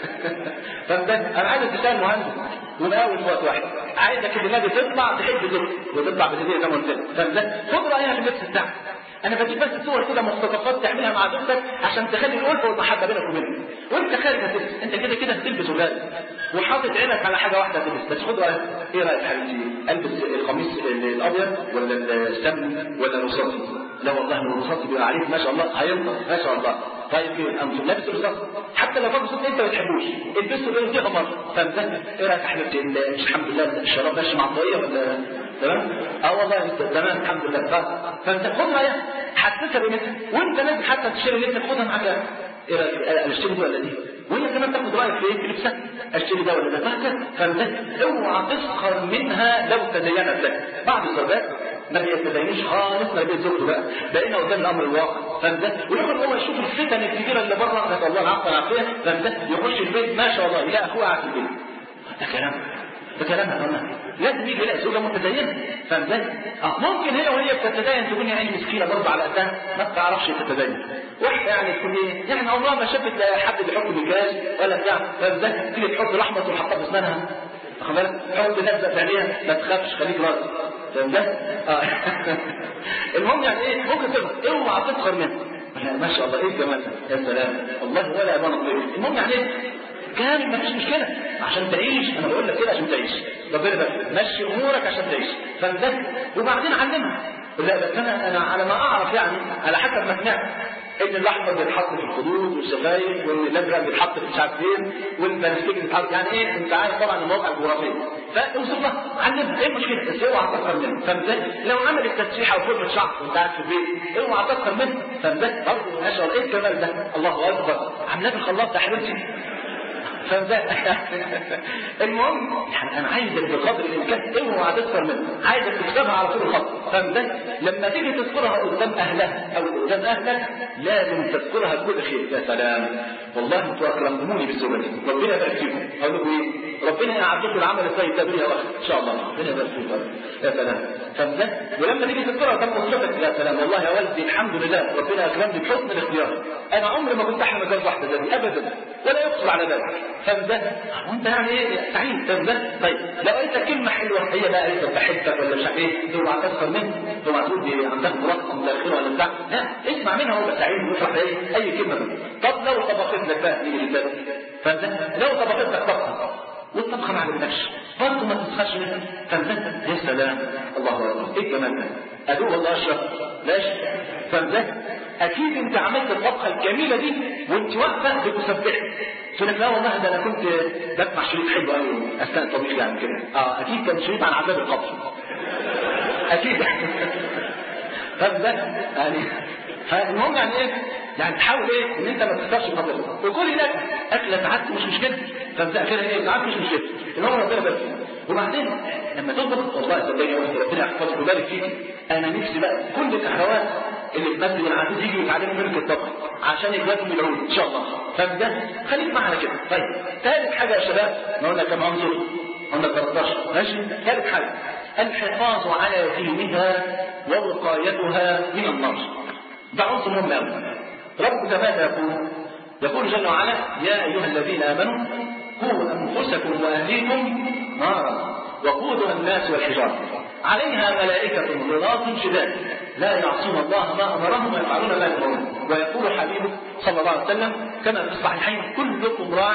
S1: فهمت؟ انا عايزك تشتغل مهندس ونقاوم في وقت واحد، عايزك النادي تطلع تحب زوجتك وتطلع بالهديه زي ما قلت لك، فهمت؟ خد رايها في اللبس بتاعك. انا بديك بس صور كده مقتطفات تعملها مع زوجتك عشان تخلي الالفه والمحبه بينك وبينها، وانت خارج هتلبس، انت كده كده هتلبس وغالي وحاطط عينك على حاجه واحده تلبس، بس خد رايك، ايه رايك يا حبيبتي؟ البس القميص الابيض ولا السمن ولا الرصاصي؟ لا والله الرصاصي بيبقى عليك ما شاء الله هينطق ما شاء الله. طيب ايه؟ انت لابس الرصاصي حتى لو كان صوت انت ما بتحبوش البسه غير دي مره، فهمت؟ ايه رايك يا حبيبتي؟ مش الحمد لله الشراب ماشي مع الطريقه ولا تمام؟ اه والله تمام الحمد لله. فانت خد رايك حسسها بمثل، وانت نازل حتى تشتري لبسك خدها معاك، ايه رايك انا اشتري دي ولا دي؟ وانت كمان تاخد رايك في ايه؟ في لبسك، اشتري ده ولا ده؟ فهمت؟ اوعى تسخر منها لو تدينت لك. بعض الزوجات ما بيتدينوش خالص، ما بيتزوجوا بقى بقينا قدام الامر الواقع، فهمت؟ ويقول هو يشوف الفتن الكبيره اللي بره، نسال الله العفو والعافيه، فهمت؟ يخش البيت ما شاء الله يلاقي اخوه قاعد في البيت، ده كلام ده كلام يا جماعه، لازم يجي يلاقي زوجه متدينه، فهمت؟ اه ممكن هي وهي بتتدين تكون يعني مسكينه برضه على قدها ما بتعرفش تتدين، واحده يعني تكون ايه؟ يعني عمرها ما شافت حد بيحط مكياج ولا بتاع، فهمت؟ تيجي تحط لحمه وتحطها في اسنانها، واخد بالك؟ حط نبذه ثانيه ما تخافش خليك راضي، فهمت؟ اه المهم يعني ايه؟ ممكن تبقى اوعى تسخر منها، ما شاء الله ايه الجمال ده، يا سلام والله ولا يبان طيب. المهم يعني ايه؟ كان ما فيش مشكله عشان تعيش، انا بقول لك كده عشان تعيش، ربنا بقى مشي امورك عشان تعيش، فهمت؟ وبعدين علمها. لا بس انا انا على ما اعرف يعني على حسب ما سمعت ان الاحمر بيتحط في الخدود والشفايف، وان الازرق بيتحط في مش عارف فين، والبنفسجي بيتحط، يعني ايه؟ انت عارف طبعا المواقع الجغرافيه، فاوصف لها علمها ايه المشكله؟ بس اوعى تسخر منها، فهمت؟ لو عملت تسريحه وفرمه شعر وانت قاعد في البيت اوعى تسخر منها، فهمت؟ برضه ما شاء الله ايه الجمال ده، الله اكبر، عاملاه في الخلاط يا حبيبتي فده المهم يعني انا عايزك بقدر الامكان اوعى تكثر منها، عايزك تكتبها على طول الخط. فده لما تيجي تذكرها قدام اهلها او قدام اهلك لازم تذكرها بكل خير. يا سلام والله انتوا اكرمتموني بالزوجه دي، ربنا يبارك فيكم. اقول لكم ايه؟ ربنا يعد لكم العمل الطيب ده باليا واحد ان شاء الله، ربنا يبارك فيكم. يا سلام. فده ولما تيجي تذكرها قدام اسرتك يا سلام والله يا والدي الحمد لله ربنا اكرمني بحسن الاختيار، انا عمري ما كنت احلم اتجوز واحده زي ابدا ولا يخطر على بالك. فده وانت يعني ايه سعيد. فده طيب لو قلت كلمه حلوه هي بقى قالت بحبك ولا مش عارف ايه، اوعى تسخر منها، اوعى تقول دي عندها مراتب متاخره ولا بتاع، لا اسمع منها وابقى سعيد وافرح ايه اي كلمه منها. طب لو طبخت لك بقى نيجي للباب، فده لو طبخت لك طبخه والطبخه ما عجبتكش برضه ما تسخرش منها. فده يا سلام الله اكبر ايه الجمال ده، ادوق والله اشرب ماشي. فده اكيد انت عملت الطبخه الجميله دي وانت واقفه بتسبحي تقول لك لا والله ده انا كنت بسمع شريط حلو قوي اثناء الطبيخ يعني كده. اه اكيد كان شريط عن عذاب القبر اكيد. فده يعني فالمهم يعني ايه يعني تحاول ايه ان انت ما تخسرش قدرك وكل لك اكله ساعات مش مشكله. فابدا كده ايه ساعات مش مشكله المهم ربنا يبارك فيك. وبعدين لما تطبخ والله صدقني ربنا يحفظك ويبارك فيك. انا نفسي بقى كل الاخوات اللي في مسجد العزيز يجوا يتعلموا منك الطبخ عشان يجازوا العود ان شاء الله. فده خليك معنا كده. طيب ثالث حاجه يا شباب ما قلنا كم عنصر؟ قلنا ثلاثة عشر ماشي. ثالث حاجه الحفاظ على دينها ووقايتها من النار. ده عنصر مهم قوي. ربنا ماذا يقول؟ يقول جل وعلا يا ايها الذين امنوا قوا انفسكم واهليكم نارا وقودها الناس والحجاره عليها ملائكه غلاظ شداد لا يعصون الله ما امرهم ويفعلون ما يؤمرون. ويقول حبيبه صلى الله عليه وسلم كما في الصحيحين كلكم راع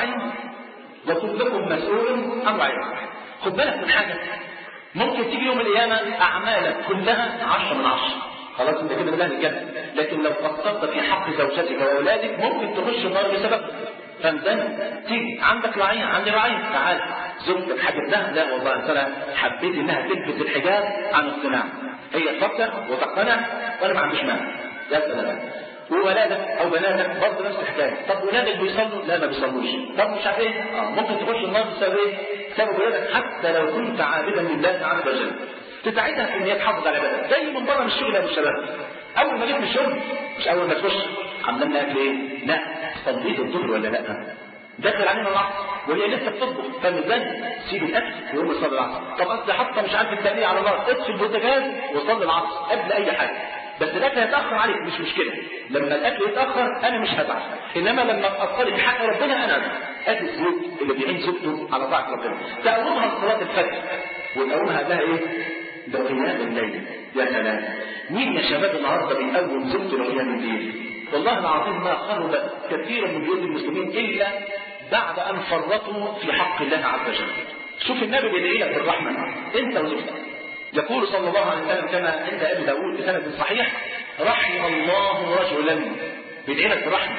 S1: وكلكم مسؤول عن رعيته. خد بالك من حاجه، ممكن تيجي يوم القيامه اعمالك كلها عشرة من عشرة خلاص انت كده بالله الجنه، لكن لو قصرت في حق زوجتك واولادك ممكن تخش النار بسبب. فانت تيجي عندك رعيه عندي رعيه تعال زوجتك حبيبتها لا والله انا حبيت انها تلبس الحجاب عن اقتناع، هي تفكر وتقتنع وانا ما عنديش مانع يا سلام. وولادك او بناتك برضه نفس الحكايه. طب ولادك بيصلوا؟ لا ما بيصلوش. طب مش عارف ايه اه ممكن تخش النار بسبب ايه؟ بسبب ولادك حتى لو كنت عابدا لله عز وجل. تساعدها في ان هي تحافظ على بدنها زي من بره من الشغل يا ابو الشباب. اول ما جيت من الشغل مش اول ما تخش عملنا لنا اكل ايه؟ لا صليت الظهر ولا لا؟ دخل علينا العصر وهي لسه بتطبخ فاهم ازاي؟ سيب الاكل ويقوم يصلي العصر. طب اصل حاطه مش عارف التقليه على النار اطفي البوتاجاز وصلي العصر قبل اي حاجه. بس الاكل هيتاخر عليك مش مشكله، لما الاكل يتاخر انا مش هزعل، انما لما تاثري في حق ربنا انا ازعل. ادي الزوج اللي بيعين زوجته على طاعه ربنا تقومها صلاه الفجر وتقومها لها ايه؟ بقيام الليل. يا سلام مين يا شباب النهارده بيقوم زوجته لقيام الليل؟ والله العظيم ما خرب كثيرا من بيوت المسلمين الا بعد ان فرطوا في حق الله عز وجل. شوف النبي بيدعي لك بالرحمه انت وزوجتك. يقول صلى الله عليه وسلم كما عند ابي داود بسند صحيح رحم الله رجلا بيدعي لك بالرحمه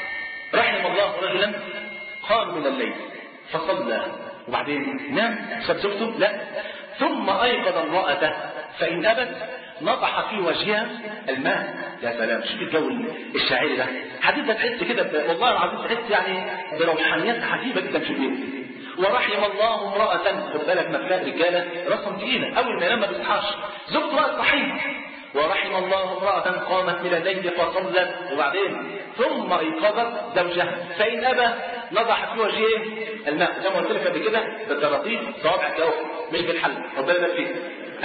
S1: رحم الله رجلا قام من الليل فصلى وبعدين نام ساب زوجته؟ لا ثم ايقظ امراته فان ابت نضح في وجهها الماء. يا سلام شوف الجو الشاعري ده حديث ده تحس كده والله العظيم تحس يعني بروحانيات عجيبه جدا في البيت. ورحم الله امرأة خد بالك مفلاق رجالة راسهم تقيلة أول ما ينام ما بيصحاش زوجته بقى صحيح. ورحم الله امرأة قامت من الليل فصلت وبعدين ثم ايقظت زوجها فإن أبى نضح في وجهه الماء زي ما قلت لك قبل كده بالطراطيف صوابعك اهو مش بالحل ربنا يبارك فيك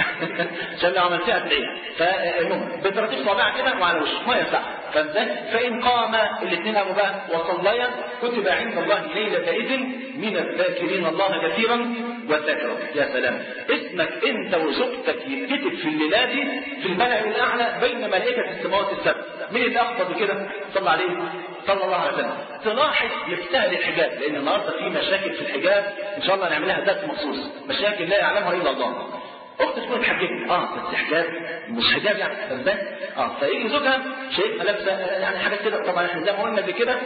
S1: عشان لو عملتها تدعي. فالمهم بالطراطيف صوابعك كده وعلى وشك ما ينفع. فإن قام الاثنين أبو بقى وصليا كتب عند الله ليلة إذن من الذاكرين الله كثيرا والذاكرات. يا سلام اسمك انت وزوجتك يتكتب في الليلة دي في الملأ الأعلى بين ملائكة السماوات السبع. مين اللي أخبر بكده؟ صلى عليه صلى الله عليه وسلم. تلاحظ يفتهل الحجاب لأن النهارده في مشاكل في الحجاب إن شاء الله نعملها درس مخصوص مشاكل لا يعلمها إلا الله. اخت تكون اتحجبت اه بس حجاب مش حجاب يعني ازاي اه فيجي زوجها شايفها لابسه يعني حاجات كده. طبعا احنا زي ما قلنا قبل كده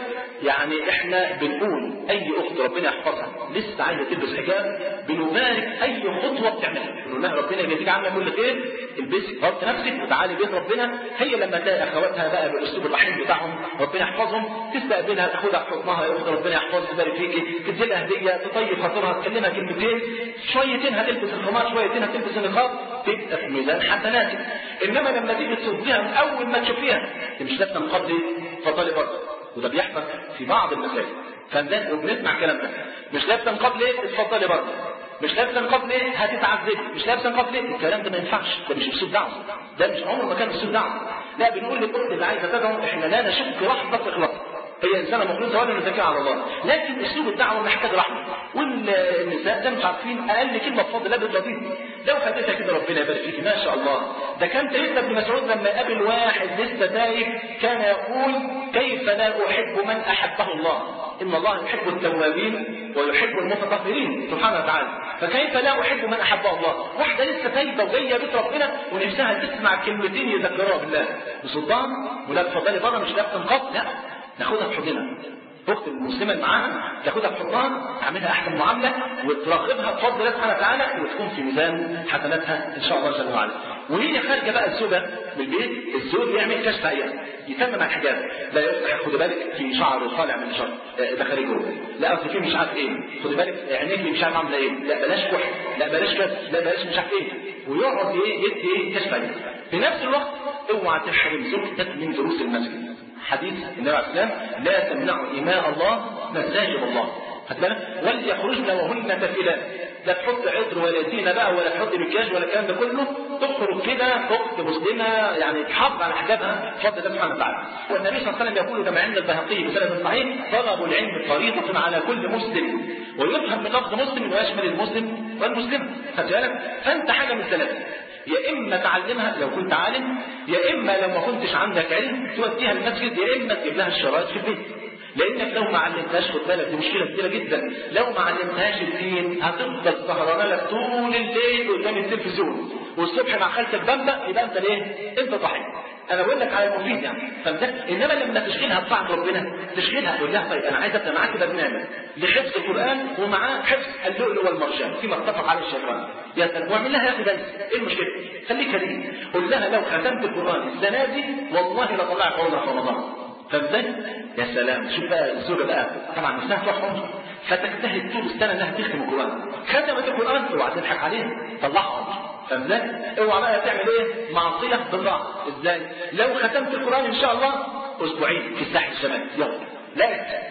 S1: يعني احنا بنقول اي اخت ربنا يحفظها لسه عايزه تلبس حجاب بنبارك اي خطوه بتعملها، نقول لها ربنا يجزيك عنا كل خير، البسي غطي نفسك وتعالي بيت ربنا. هي لما تلاقي اخواتها بقى بالاسلوب الرحيم بتاعهم ربنا يحفظهم تستقبلها تاخدها في حضنها، يا اخت ربنا يحفظك تبارك فيكي، تدي لها هديه، تطيب خاطرها، تكلمها كلمتين، شويتين هتلبس الخمار، شويتين هتلبس النقاب، تبقى في ميزان حسناتك. انما لما تيجي تصديها من اول ما تشوفيها مش لابسه نقاب دي فضلي برضه، وده بيحصل في بعض المساجد، فنزل وبنسمع الكلام ده، مش لابسه نقاب ليه؟ اتفضلي برضه، مش لابسه نقاب ليه؟ هتتعذبي، مش لابسه نقاب ليه؟ الكلام ده ما ينفعش، ده مش اسلوب دعوه، ده مش عمره ما كان اسلوب دعوه. لا بنقول للاخت اللي عايزه تدعو احنا لا نشك لحظه اخلاص، هي انسانه مخلصه ولا نزكيها على الله، لكن اسلوب الدعوه محتاج رحمه، والنساء ده مش عارفين اقل كلمه بفضل الله باللطيف، لو خدتها كده ربنا يبارك فيكي ما شاء الله. ده كان سيدنا ابن مسعود لما يقابل واحد لسه تايه كان يقول كيف لا احب من احبه الله، ان الله يحب التوابين ويحب المتطهرين سبحانه وتعالى، فكيف لا احب من احبه الله. واحده لسه تايبه وجايه بيت ربنا ونفسها تسمع كلمتين يذكروها بالله بسلطان، ولا تفضلي بره مش لابسه نقاب، لا ناخدها في حضنها، اخت المسلمه اللي معاها تاخدها في حضنها تعملها احسن معامله وتراقبها بفضل الله سبحانه وتعالى وتكون في ميزان حسناتها ان شاء الله جل وعلا. وهي خارجه بقى الزوجه من البيت، الزوج يعمل كشف عيان يتمم على الحجاب، لا يفتح خدي بالك في شعر طالع من الشعر ده خارجه، لا اصل في مش عارف ايه، خدي بالك عينيك مش عارف عامله ايه، لا بلاش كحل، لا بلاش كذا، لا بلاش مش عارف ايه، ويقعد ايه يدي ايه كشف عيان. في نفس الوقت اوعى تحرم زوجتك من دروس المسجد، حديث النبي عليه الصلاه والسلام لا تمنعوا إماء الله مساجد الله، خد بالك، وليخرجن وهن تفلات، لا تحط عطر ولا زينه بقى ولا تحط مكياج ولا الكلام ده كله، تخرج كده اخت مسلمه يعني تحافظ على حجابها بفضل الله سبحانه وتعالى. والنبي صلى الله عليه وسلم يقول كما عند البيهقي بسند صحيح طلب العلم فريضه على كل مسلم، ويفهم من لفظ مسلم ويشمل المسلم والمسلمه، خد بالك. فانت حاجه من ثلاثه، يا اما تعلمها لو كنت عالم، يا اما لو ما كنتش عندك علم توديها المسجد، يا اما تجيب لها الشرايط في البيت، لانك لو ما علمتهاش خد بالك دي مشكله كبيره جدا، لو ما علمتهاش الدين هتفضل سهرانه لك طول الليل قدام التلفزيون والصبح مع خالتك بامبا، يبقى انت ليه؟ انت ضحيه. انا بقول لك على المفيد يعني، فهمت؟ انما لما تشغلها بطاعه ربنا تشغلها تقول لها طيب انا عايز ابدا معاك برنامج لحفظ القران ومعاه حفظ اللؤلؤ والمرجان فيما اتفق عليه الشيطان، يا سلام، واعمل لها يا اخي بس ايه المشكله؟ خليك كريم، قول لها لو ختمت القران السنه دي والله لطلعك عمره في رمضان، فازاي؟ يا سلام، شوف بقى الزوجه بقى طبعا نفسها تروح عمره فتجتهد طول السنه انها تختم القران، ختمت القران اوعى تضحك عليها طلعها عمره، فازاي؟ اوعى بقى تعمل ايه؟ معصيه بطاعه، ازاي؟ لو ختمت القران ان شاء الله اسبوعين في الساحل الشمالي يلا، لا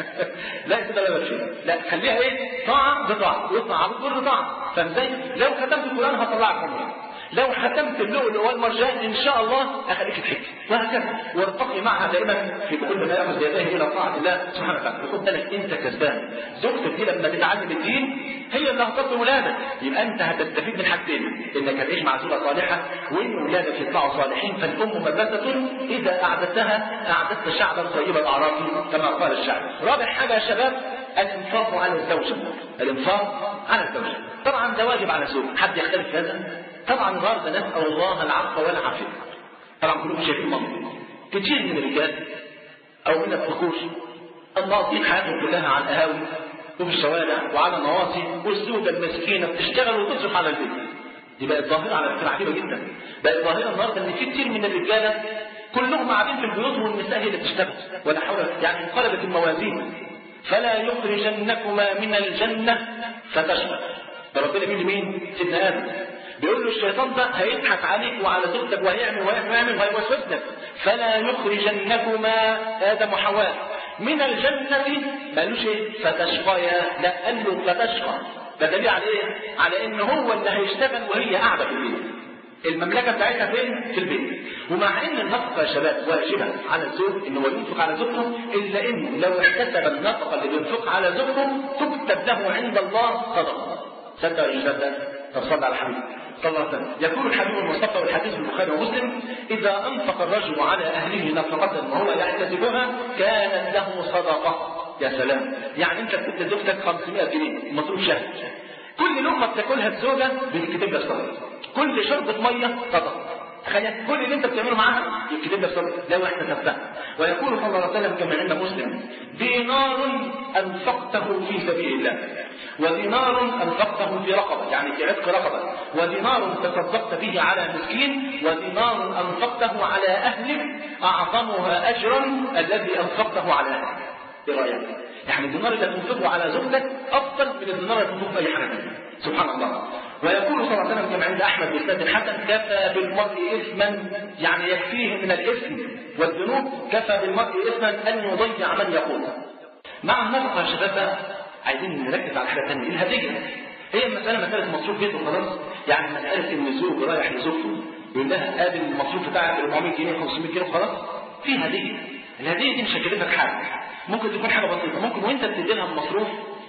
S1: لا كده لا شيء، لا خليها ايه؟ طاعه بطاعه، وطاعه بتقول طاعه، فازاي؟ لو ختمت القران هطلعك عمره، لو ختمت اللؤلؤ والمرجان ان شاء الله اخليك تحج، وهكذا، وارتقي معها دائما في كل ما ياخذ بيديه الى طاعه الله سبحانه وتعالى. خد بالك انت كسبان، زوجتك دي لما تتعلم الدين هي اللي هتربي ولادك، يبقى انت هتستفيد من حاجتين، انك هتعيش مع زوجه صالحه وان ولادك يطلعوا صالحين، فالام مدرسه اذا اعددتها اعددت شعبا طيب الاعراف كما قال الشاعر. رابع حاجه يا شباب الانفاق على الزوجه، الانفاق على الزوجه، طبعا ده واجب على الزوج، حد يختلف في هذا؟ طبعا النهارده نسال الله العفو والعافيه، طبعا كلكم شايفين المنظر، كتير من الرجال او من الذكور الناقضين حياتهم كلها على القهاوي وفي الشوارع وعلى النواصي، والزوجه المسكينه بتشتغل وتصرف على البيت. دي بقت ظاهره على فكره عجيبه جدا، بقت ظاهره النهارده ان في كتير من الرجاله كلهم قاعدين في البيوت والنساء هي اللي بتشتغل، ولا حول، يعني انقلبت الموازين. فلا يخرجنكما من الجنه فتشقى، ده ربنا بيقول لمين؟ سيدنا ادم، بيقول له الشيطان ده هيضحك عليك وعلى زوجتك وهيعمل وهيعمل وهيعمل وهيوسوس لك، فلا يخرجنكما ادم وحواء من الجنه، ما قالوش ايه؟ فتشقيا، لا قال له فتشقى، ده دليل على ايه؟ على ان هو اللي هيشتغل وهي قاعده في البيت، المملكه بتاعتها فين؟ في البيت. ومع ان النفقه يا شباب واجبه على الزوج انه ينفق على زوجته، الا انه لو احتسب النفقه اللي بينفقها على زوجته تكتب له عند الله صدقه. صدق ولا مش صدق؟ طب صلى على الحبيب صلى الله عليه وسلم. يقول الحبيب المصطفى والحديث في البخاري ومسلم: اذا انفق الرجل على اهله نفقه وهو يحتسبها كانت له صدقه. يا سلام، يعني انت بتدي زوجتك خمسمائة جنيه مصروف شهر، كل لقمه بتاكلها الزوجه بتكتب لك صدقه، كل شربة ميه صدقه، تخيل كل اللي انت بتعمله معاها يكتب لك صدقه لو احتسبتها. ويقول صلى الله عليه وسلم كما عند مسلم: دينار انفقته في سبيل الله، ودينار انفقته في رقبه يعني في عتق رقبه، ودينار تصدقت به على مسكين، ودينار انفقته على اهلك اعظمها اجرا الذي انفقته على اهلك. ايه رايك؟ يعني الدينار اللي تنفقه على زوجتك افضل من الدينار اللي تنفقه في اي حاجه ثانيه. سبحان الله. ويقول صلى الله عليه وسلم كما عند احمد بإسناد حسن: كفى بالمرء اثما، يعني يكفيه من الاثم والذنوب، كفى بالمرء اثما ان يضيع من يقول. مع النفقه يا شباب عايزين نركز على حاجه ثانيه، الهديه. هي المساله مساله مصروف بيت وخلاص، يعني مساله ان الزوج رايح لزوجته يقول لها قابل المصروف بتاعك أربعمائة جنيه خمسمائة جنيه وخلاص، في هديه. الهديه دي مش هتكلفك حاجه، ممكن تكون حاجه بسيطه، ممكن وانت بتدي لها المصروف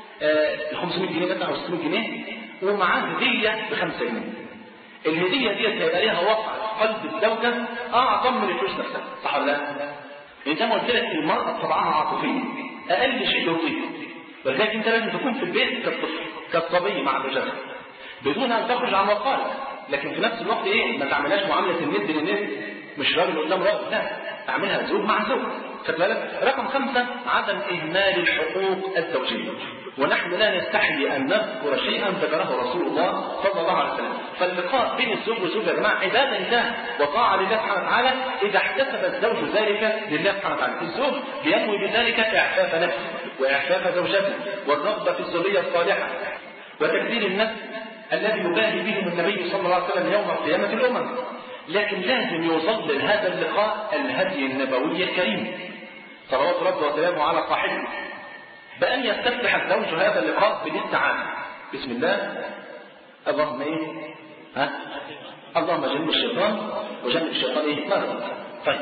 S1: ال خمسمائة جنيه مثلا او ستمائة جنيه ومعاه هديه ب خمسة جنيه. الهديه دي هيبقى ليها وقع قلب الزوجه اعظم من الفلوس نفسها، صح ولا لا؟ انت ما قلت لك المراه طبعها عاطفيه، اقل شيء لطيف، ولذلك انت لازم تكون في البيت كالطفل كالصبي مع زوجتك بدون ان تخرج عن وقارك، لكن في نفس الوقت ايه؟ ما تعملهاش معامله الند للند، مش راجل قدام راجل، لا، تعملها زوج مع زوج. خد بالك؟ رقم خمسه: عدم اهمال الحقوق الزوجيه. ونحن لا نستحي ان نذكر شيئا ذكره رسول الله صلى الله عليه وسلم. فاللقاء بين الزوج والزوجه يا جماعه عباده لله وطاعه لله سبحانه وتعالى اذا احتسب الزوج ذلك لله سبحانه وتعالى. الزوج بينوي بذلك اعفاف نفسه واعفاف زوجته والرغبه في الذريه الصالحه وتكثير النفس الذي يباهي بهم النبي صلى الله عليه وسلم يوم القيامه الامم. لكن لازم يظلل هذا اللقاء الهدي النبوي الكريم صلوات ربه وسلامه على صاحبه، بأن يستفتح الزوج هذا اللقاء بالاستعانة. بسم الله، اللهم ايه؟ ها؟ اللهم جنب الشيطان وجنب الشيطان ايه؟ مرض. طيب،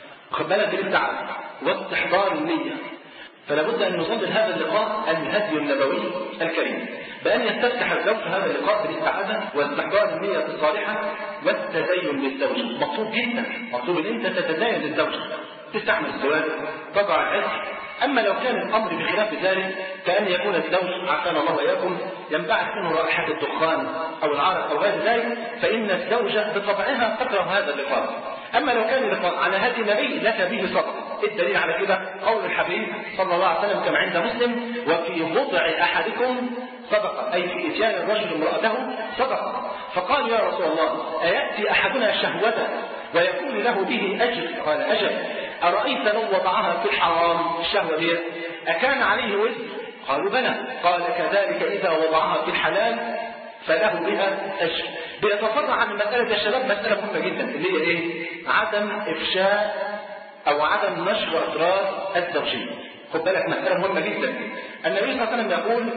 S1: خد بالك بالاستعانة واستحضار النية. فلا بد أن يظلل هذا اللقاء الهدي النبوي الكريم بأن يستفتح الزوج هذا اللقاء بالاستعانة واستحضار النية الصالحة والتزين للزوج. مطلوب جدا، مطلوب ان انت تتزين للزوج، تستعمل الزواج، تضع العطر. أما لو كان الأمر بخلاف ذلك كأن يكون الزوج عافانا الله وإياكم ينبعث منه رائحة الدخان أو العرق أو غير ذلك، فإن الزوجة بطبعها تكره هذا اللقاء. أما لو كان اللقاء على هدي النبي لك به صدقة. الدليل على كده قول الحبيب صلى الله عليه وسلم كما عند مسلم: وفي بضع أحدكم صدقة، أي في إتيان الرجل امرأته صدقة. فقال: يا رسول الله، أيأتي أحدنا شهوته ويكون له به أجر؟ قال: أجل. أرأيت لو وضعها في الحرام الشهوة دي أكان عليه وزر؟ قالوا: بلى. قال: كذلك إذا وضعها في الحلال فله بها أجر. بيتفرع عن المسألة يا شباب مسألة مهمة جدا اللي هي إيه؟ عدم إفشاء أو عدم نشر أسرار الزوجية. خد بالك مسألة مهمة جدا. النبي صلى الله عليه وسلم يقول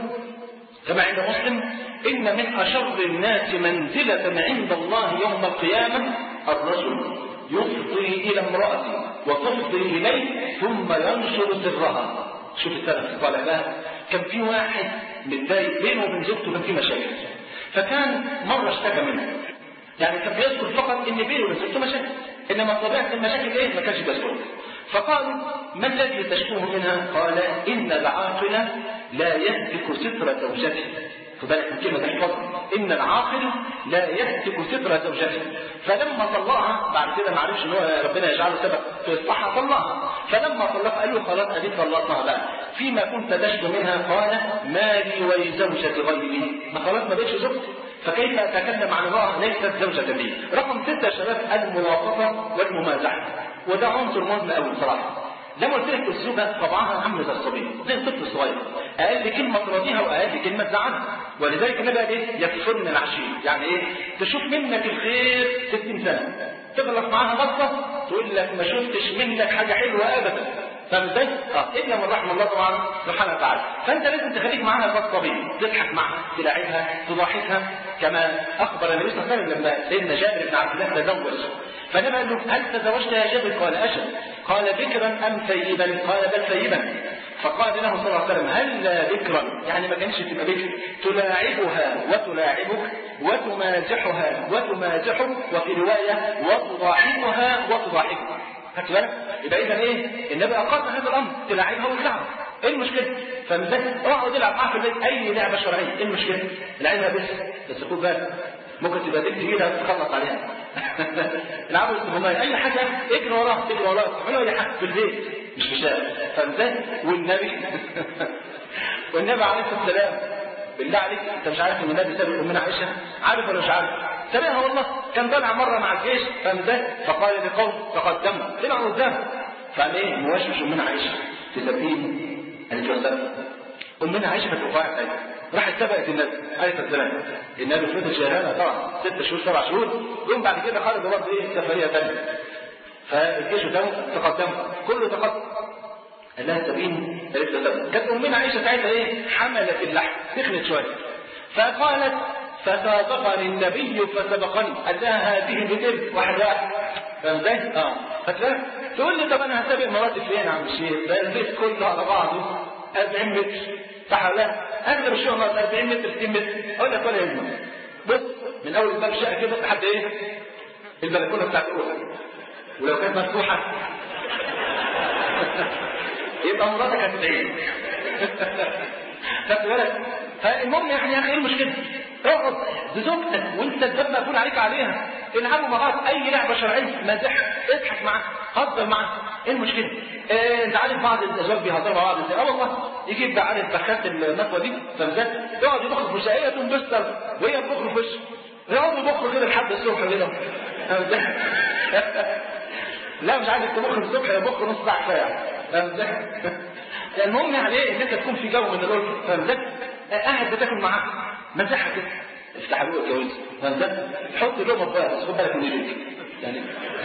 S1: كما عند مسلم: إن من أشر الناس منزلة عند الله يوم القيامة الرجل يفضي إلى امرأته وتفضي إليه ثم ينشر سرها. شوف السلف الصالح ده، كان في واحد متضايق بينه وبين زوجته، كان في مشاكل، فكان مرة اشتكى منه، يعني كان بيذكر فقط إن بينه وبين زوجته مشاكل، إنما طبيعة المشاكل إيه؟ ما كانش بيذكر. فقالوا: ما الذي تشكوه منها؟ قال: إن العاقل لا يهتك ستر زوجته. فبالك من كلمة الحفظ: إن العاقل لا يهتك ستر زوجته. فلما طلعها بعد كده ما عرفش ان هو ربنا يجعله سبب في الصحة، طلعها. فلما طلقها قال له: خلاص اديك طلقتها بقى، فيما كنت تشكو منها قال: مالي ولزوجة غيري. ما خلاص ما بقتش زوجتي، فكيف اتكلم عن امرأة ليست زوجة لي؟ رقم ستة يا شباب: الملاطفة والممازحة، وده عنصر مهم قوي بصراحة. زي ما قلت لك الزوجة طبعها عامله زي الصبي، زي الطفل الصغير، اقل كلمه تراضيها واقل كلمه تزعلها. ولذلك النبي قال ايه؟ يكفرن العشير، يعني ايه؟ تشوف منك الخير ستين سنه، تغلط معاها بصه تقول لك ما شفتش منك حاجه حلوه ابدا. فاهم ازاي؟ اه الا من رحم الله طبعا سبحانه وتعالى. فانت لازم تخليك معاها كالصبي، تضحك معها، تلاعبها، تضاحكها، كما اخبر النبي صلى الله عليه وسلم لما سيدنا جابر بن عبد الله تزوج، فالنبي قال له: هل تزوجت يا جابر؟ قال: اجل. قال: بكرا ام ثيبا؟ قال: بل ثيبا. فقال له صلى الله عليه وسلم: هل بكرا، يعني ما كانش تبقى بكر، تلاعبها وتلاعبك وتمازحها وتمازحك، وفي روايه وتضاحكها وتضاحكك. خدت بالك؟ يبقى اذا ايه؟ النبي اقر هذا الامر، تلاعبها وتلعب. ايه المشكله؟ فمثلا اقعد العب معاها في البيت اي لعبه شرعيه، ايه المشكله؟ العبها بس بس خد بالك ممكن تبقى دي كبيره تخلص عليها. العبوا استغماية اي حاجه اجري وراه اجري وراه اعملوا اي حاجه في البيت مش في الشارع. فازاي والنبي والنبي عليه الصلاه والسلام بالله عليك انت مش عارف ان النبي سابق امنا عائشه؟ عارف ولا مش عارف؟ سابقها والله. كان طالع مره مع الجيش فازاي فقال لقوم تقدموا طلعوا قدام فقال ايه موشوش امنا عائشه تسبيه قالت له سبق امنا عائشه كانت رفيعه قوي راحت سبقت النبي عليه السلام. النبي فضل شهرانه طبعا ست شهور سبع شهور يوم بعد كده خرجوا برضه ايه سفريه ثانيه فالجيش ده تقدم كله تقدم قال لها سبقيني قالت له سبق. كانت امنا عائشه ساعتها ايه حملت اللحم سخنت شويه فقالت فسابقني النبي فسبقني قال لها هذه بتلك واحده فاهم ازاي؟ اه فتلاقي تقول لي طب انا هسابق مراتي فين يا عم الشيخ؟ ده البيت كله على بعضه أربعين متر صح ولا لا؟ اغلب الشغل مرات أربعين متر ستين متر اقول لك ولا يهمك بص من اول الباب الشقه كده لحد ايه؟ البلكونه بتاعت الاوضه ولو كانت مفتوحه يبقى مراتك هتدعي خدت بالك؟ فالمهم يعني يا اخي ايه المشكله؟ اقعد بزوجتك وانت الباب مقفول عليك عليها العبوا مع بعض اي لعبه شرعيه مازح اضحك معاها هزر معاها ايه المشكله؟ إيه انت عارف بعض الازواج بيهزروا مع بعض ازاي؟ اه والله يجيب ده عارف بخات المكوه دي فبالذات يقعد يبخر في شقيه تنبسط وهي بتبخر في وشه يقعدوا يبخروا كده لحد الصبح كده لا مش عايز تبخر الصبح يبخر نص ساعه كفايه المهم يعني ايه ان انت تكون في جو من الألفة فاهم ازاي؟ قاعد بتاكل معاه مزحها كده افتح له الجواز فاهم ازاي؟ حط له مطبخ بس خد بالك من ايدك يعني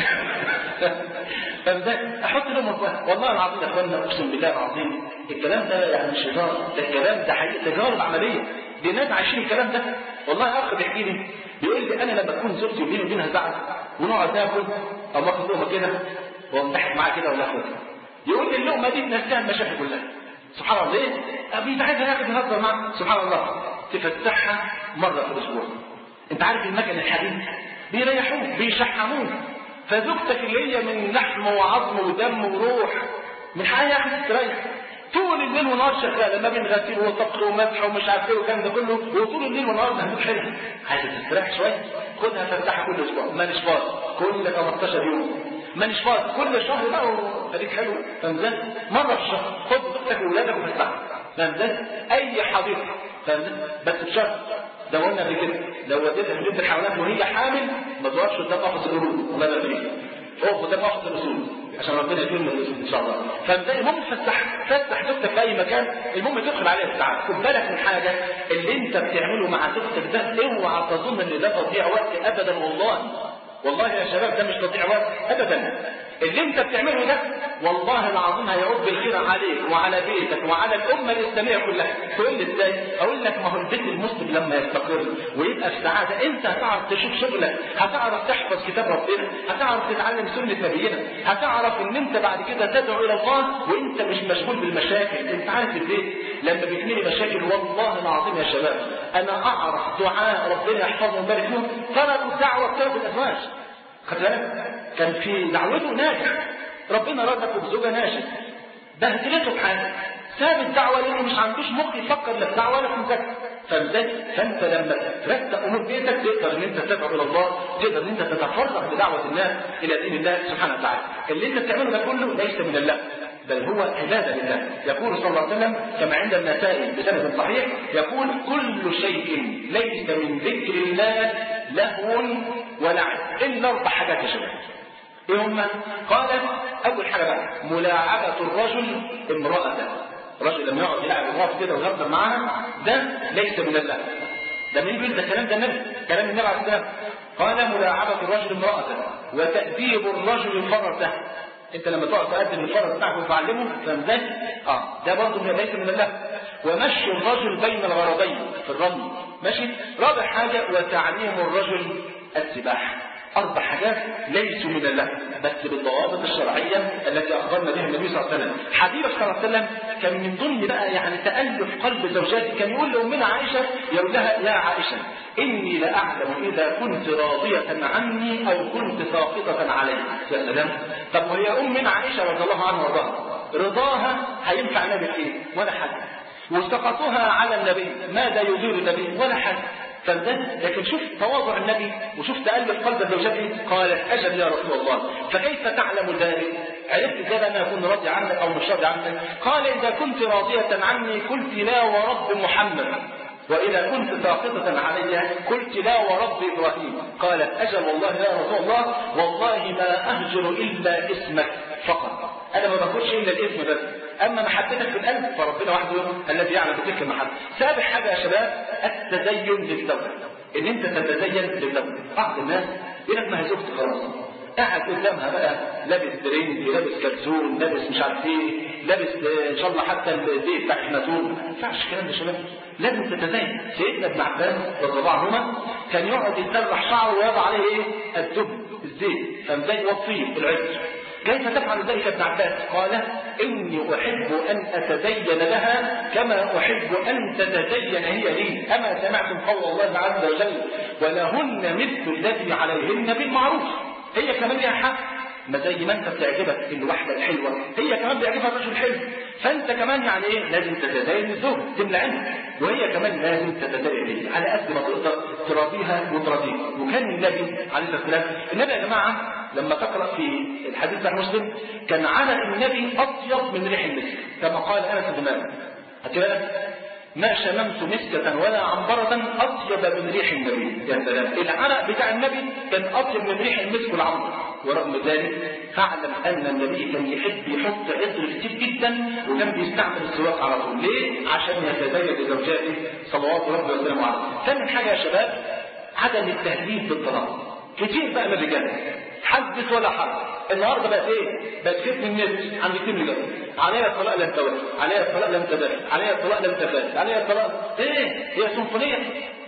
S1: فاهم ازاي؟ احط له مطبخ والله العظيم يا اخوانا اقسم بالله العظيم الكلام ده يعني مش هزار ده الكلام ده حقيقه تجارب عمليه دي ناس عايشين الكلام ده والله اخ بيحكي لي بيقول لي انا لما تكون زوجتي وبيني وبينها زعل ونقعد ناكل او ناخد لقمه كده وامتحك معاها كده ولا اخدها يقول لي اللقمه دي بنسيها المشاكل كلها سبحان الله ليه؟ ابي عايزها ياخد يهزر معاها سبحان الله تفتحها مره في الاسبوع انت عارف المكن الحديد بيريحوه بيشحموه فزوجتك اللي هي من لحم وعظم ودم وروح من حقها يا اخي تستريح طول الليل والنهار شغاله ما بين غسيل وطبخ ومسح ومش عارف ايه والكلام ده كله وطول الليل والنهار مهدود حلو عايزه تستريح شويه خدها فتحها كل اسبوع مانيش فاضي كل خمستاشر يوم مانيش فاضي كل شهر بقى خليك حلو فاهم ازاي؟ مره في الشهر خد زوجتك واولادك وفتحها فاهم ازاي؟ اي حديقه فاهم ازاي؟ بس بشرط ده قلنا قبل كده لو وديتها في بيت الحيوانات وهي حامل ما تقفش قدام قفص القرود الله يبارك فيك اقف قدام قفص الاسود عشان ربنا يكرم الاسود ان شاء الله فاهم ازاي؟ المهم تفتح تفتح زوجتك في اي مكان المهم تدخل عليها الساعات خد بالك من حاجه اللي انت بتعمله مع زوجتك ده اوعى تظن ان ده تضييع وقت ابدا والله والله يا شباب ده مش تضييع وقت ابدا اللي انت بتعمله ده والله العظيم هيعود بالخير عليك وعلى بيتك وعلى الامه الاسلاميه كلها تقول لي ازاي؟ اقول لك ما هو البيت المسلم لما يستقر ويبقى في سعاده انت هتعرف تشوف شغلك هتعرف تحفظ كتاب ربنا هتعرف تتعلم سنه نبينا هتعرف ان انت بعد كده تدعو الى الله وانت مش مشغول بالمشاكل انت عارف البيت لما بيجيني مشاكل والله العظيم يا شباب انا اعرف دعاء ربنا يحفظهم ويبارك فيهم تركوا الدعوه بتاعت الازواج خد بالك كان في دعوته ناجح ربنا رزقه بزوجه ناجح بهدلته بحاجه ساب الدعوه لانه مش عندوش مخ يفكر لا في دعوه ولا في مذاكره فازاي؟ فانت لما ترتب امور بيتك تقدر ان انت تدعو الى الله تقدر ان انت تتفرغ بدعوه الناس الى دين الله سبحانه وتعالى اللي انت بتعمله ده كله ليس من الله بل هو عباده لله يقول صلى الله عليه وسلم كما عند النسائي بسند صحيح يقول كل شيء ليس من ذكر الله لهو ولعب الا اربع حاجات يا شباب ايه هم؟ قال اول حاجه بقى ملاعبه الرجل امراته رجل لما يقعد يلعب امراته كده ويهزر معاها ده ليس من الله ده مين بيقول ده كلام ده النبي كلام النبي عليه السلام قال ملاعبه الرجل امراته وتاديب الرجل فرسه انت لما تقعد تقدم الفرس بتاعك وتعلمه فاهم ازاي؟ اه ده برضه ليس من الله ومشي الرجل بين الغرضين في الرمي ماشي رابع حاجه وتعليم الرجل السباحه أربع حاجات ليسوا من الله بس بالضوابط الشرعية التي أخبرنا بها النبي صلى الله عليه وسلم حبيبك صلى الله عليه وسلم كان من ضمن بقى يعني تألف قلب زوجاته كان يقول لأمنا عائشة يقول لها يا عائشة إني لأعلم إذا كنت راضية عني أو كنت ساقطة علي يا سلام طب وهي أمنا عائشة رضي الله عنها وارضاها رضاها هينفع النبي فيه ولا حاجة وسقطها على النبي ماذا يدير النبي ولا حاجة فده لكن شوف تواضع النبي وشوف تألف قلب زوجته. قالت أجل يا رسول الله. فكيف تعلم ذلك؟ عرفت ازاي انا اكون راضي عنك او مش راضي عنك؟ قال اذا كنت راضية عني قلت لا ورب محمد، وإذا كنت ساقطة علي قلت لا ورب إبراهيم. قالت أجل والله يا رسول الله، والله ما أهجر إلا اسمك فقط، أنا ما بقولش إلا الاسم بس، أما محبتك في القلب فربنا وحده الذي يعلم تلك المحبة. سابع حاجة يا شباب التدين للزوجة، إن أنت تتدين للزوجة. بعض الناس يقول لك ما هي زوجتي خلاص، قاعد قدامها بقى لابس تريندي، لابس كلسون، لابس مش عارف ايه، لابس ان شاء الله حتى الزي بتاع الناتون. ما ينفعش الكلام ده يا شباب، لازم تتزين. سيدنا ابن عباس رضي الله عنهما كان يقعد يسرح شعره ويضع عليه ايه؟ الدهن، الزيت، فمزين يوفيه العطر. كيف تفعل ذلك ابن عباس؟ قال إني أحب أن أتدين لها كما أحب أن تتدين هي لي. أما سمعتم قول الله عز وجل ولهن مثل الذي عليهن بالمعروف. هي كمان لها حق، ما زي ما انت بتعجبك الواحده الحلوه هي كمان بيعجبها الرجل الحلو، فانت كمان يعني ايه لازم تتدين الزوج تملى عينك، وهي كمان لازم تتدين ليه على قد ما تقدر تراضيها وتراضيها. وكان النبي عليه الصلاه والسلام، النبي يا جماعه لما تقرا في الحديث بتاع مسلم كان عرق النبي اطيب من ريح المسك، كما قال انس بن مالك هتلاقي ما شممت مسكة ولا عنبرة أطيب من ريح النبي. يا سلام، العرق بتاع النبي كان أطيب من ريح المسك والعنبر. ورغم ذلك فاعلم أن النبي كان يحب يحط عطر كتير جدا، وكان بيستعمل السواك على طول. ليه؟ عشان يتزين بزوجاته صلوات ربي وسلامه عليه. ثاني حاجة يا شباب عدم التهديد بالطلاق. كتير بقى من الرجال حدث ولا حرج. النهارده بقت ايه؟ بقت فتن النت عند كتير من الرجال. عليها الطلاق لم توافق، عليها الطلاق لم تدافع، عليها الطلاق لم تفاز، عليها الطلاق ايه؟ هي سيمفونيه.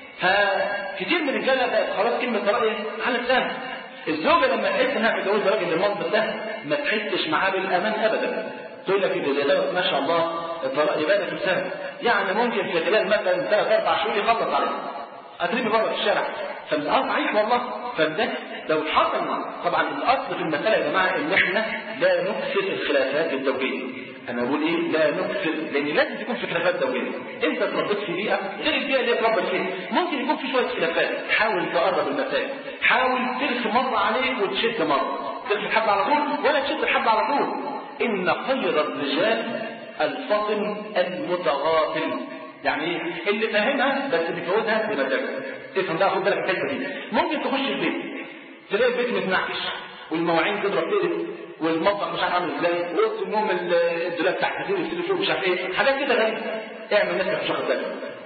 S1: فكتير من الرجاله بقت خلاص كلمه طلاق ايه؟ على لسانها. الزوجه لما تحس انها متجوزه راجل المنظر ده ما تحسش معاه بالامان ابدا. تقول لك اللي ده ما شاء الله الطلاق يبقى في سنه، يعني ممكن في خلال مثلا ثلاث اربع شهور يخلص عليه. اترمي بره في الشارع. فالآن صحيح والله. فده لو حصل طبعا الاصل في المساله يا جماعه ان احنا لا نكثر الخلافات الزوجيه. انا بقول ايه؟ لا نكثر، لان لازم تكون في خلافات زوجيه. انت اتربيت في بيئه غير البيئه اللي اتربيت فيها، ممكن يكون في شويه خلافات. حاول تقرب المسائل، حاول ترخي مره عليك وتشد مره، ترخي الحبل على طول ولا تشد الحبل على طول. ان خير الرجال الفطن المتغافل. يعني اللي فاهمها بس بيفوتها بمزاجه. تفهم ده، خد بالك الحته دي. ممكن تخش البيت تلاقي البيت متنعكش والمواعين تضرب تقلب والمطبخ مش عارف عامل ازاي، ووسط النوم الدولاب تحت فيه والتليفون مش عارف ايه، حاجات كده غريبه. اعمل نفسك مش واخد بالك.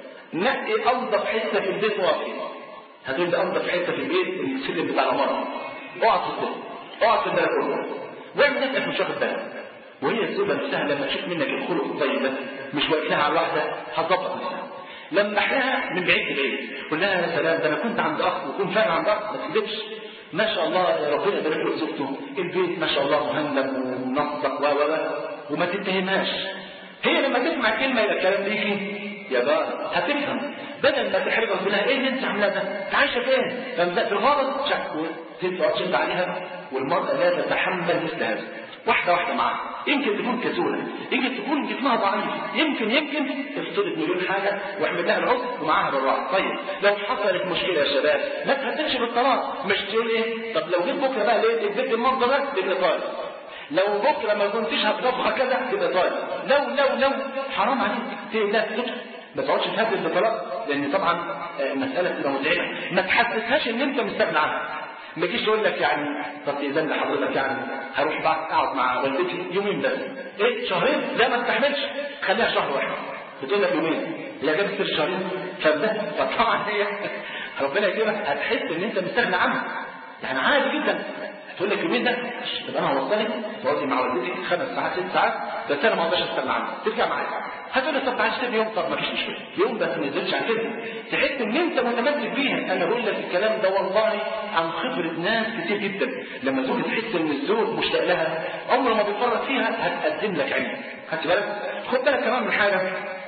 S1: نقي انضف حته في البيت واقف. هتقول لي انضف حته في البيت السلم بتاع العماره. اقعد في السلم، اقعد في البلكونه، واعمل نفسك مش واخد بالك. وهي الزوجه نفسها لما تشوف منك الخلق الطيب ده مش واقفها على الواحده هتظبط نفسها. لما لها من بعيد لبعيد قول لها يا سلام ده انا كنت عند اخ وكنت فعلا عند اخ، ما تكذبش، ما شاء الله ربنا يبارك له زوجته، البيت ما شاء الله مهندم ومنظف و و وما تتهمهاش. هي لما تسمع كلمه الى الكلام ليكي يا بار هتفهم، بدل ما تحرجها تقول لها ايه اللي انت عاملاه ده؟ انت عايشه فين؟ فبدا في الغلط شك تقعد تشد عليها، والمراه لا تتحمل مثل هذا. واحده واحده معاها، يمكن تكون كسوله، يمكن تكون جسمها ضعيف، يمكن يمكن تفترض مليون حاجه واحمل لها العذر ومعاها بالراحه. طيب لو حصلت مشكله يا شباب ما تهددش بالطلاق، مش تقول ايه؟ طب لو جيت بكره بقى ليه اديت المنظر ده بالاطار، لو بكره ما كنتش هتطبخ كذا بالاطار، لو لو لو حرام عليك لا تسكت، ما تقعدش تهدد بالطلاق، لان طبعا المساله تبقى مزعجه. ما تحسسهاش ان انت مستغني عنها. ما تجيش تقول لك يعني طب اذا لحضرتك يعني هروح بقى اقعد مع والدتي يومين بس، ايه شهرين؟ لا ما استحملش، خليها شهر واحد. بتقول لك يومين، لا جابت سر شهرين، فده فطبعا هي ربنا يكرمك هتحس ان انت مستغني عنها. يعني عادي جدا تقول لك يومين ده طب انا هوصلك واقعد مع والدتي خمس ساعات ست ساعات بس انا ما اقدرش استغنى عنها، ترجع معايا. هتقول لي طب تعالى تسيب يوم، طب ما فيش مشكله، يوم بس ما نزلتش عن كده، تحس ان انت متمسك بيها. انا بقول لك الكلام ده والله عن خبره ناس كتير جدا. لما تقول تحس ان الزوج مشتاق لها عمره ما بيفرط فيها هتقدم لك عين. خدت بالك؟ خد بالك كمان من حاجه،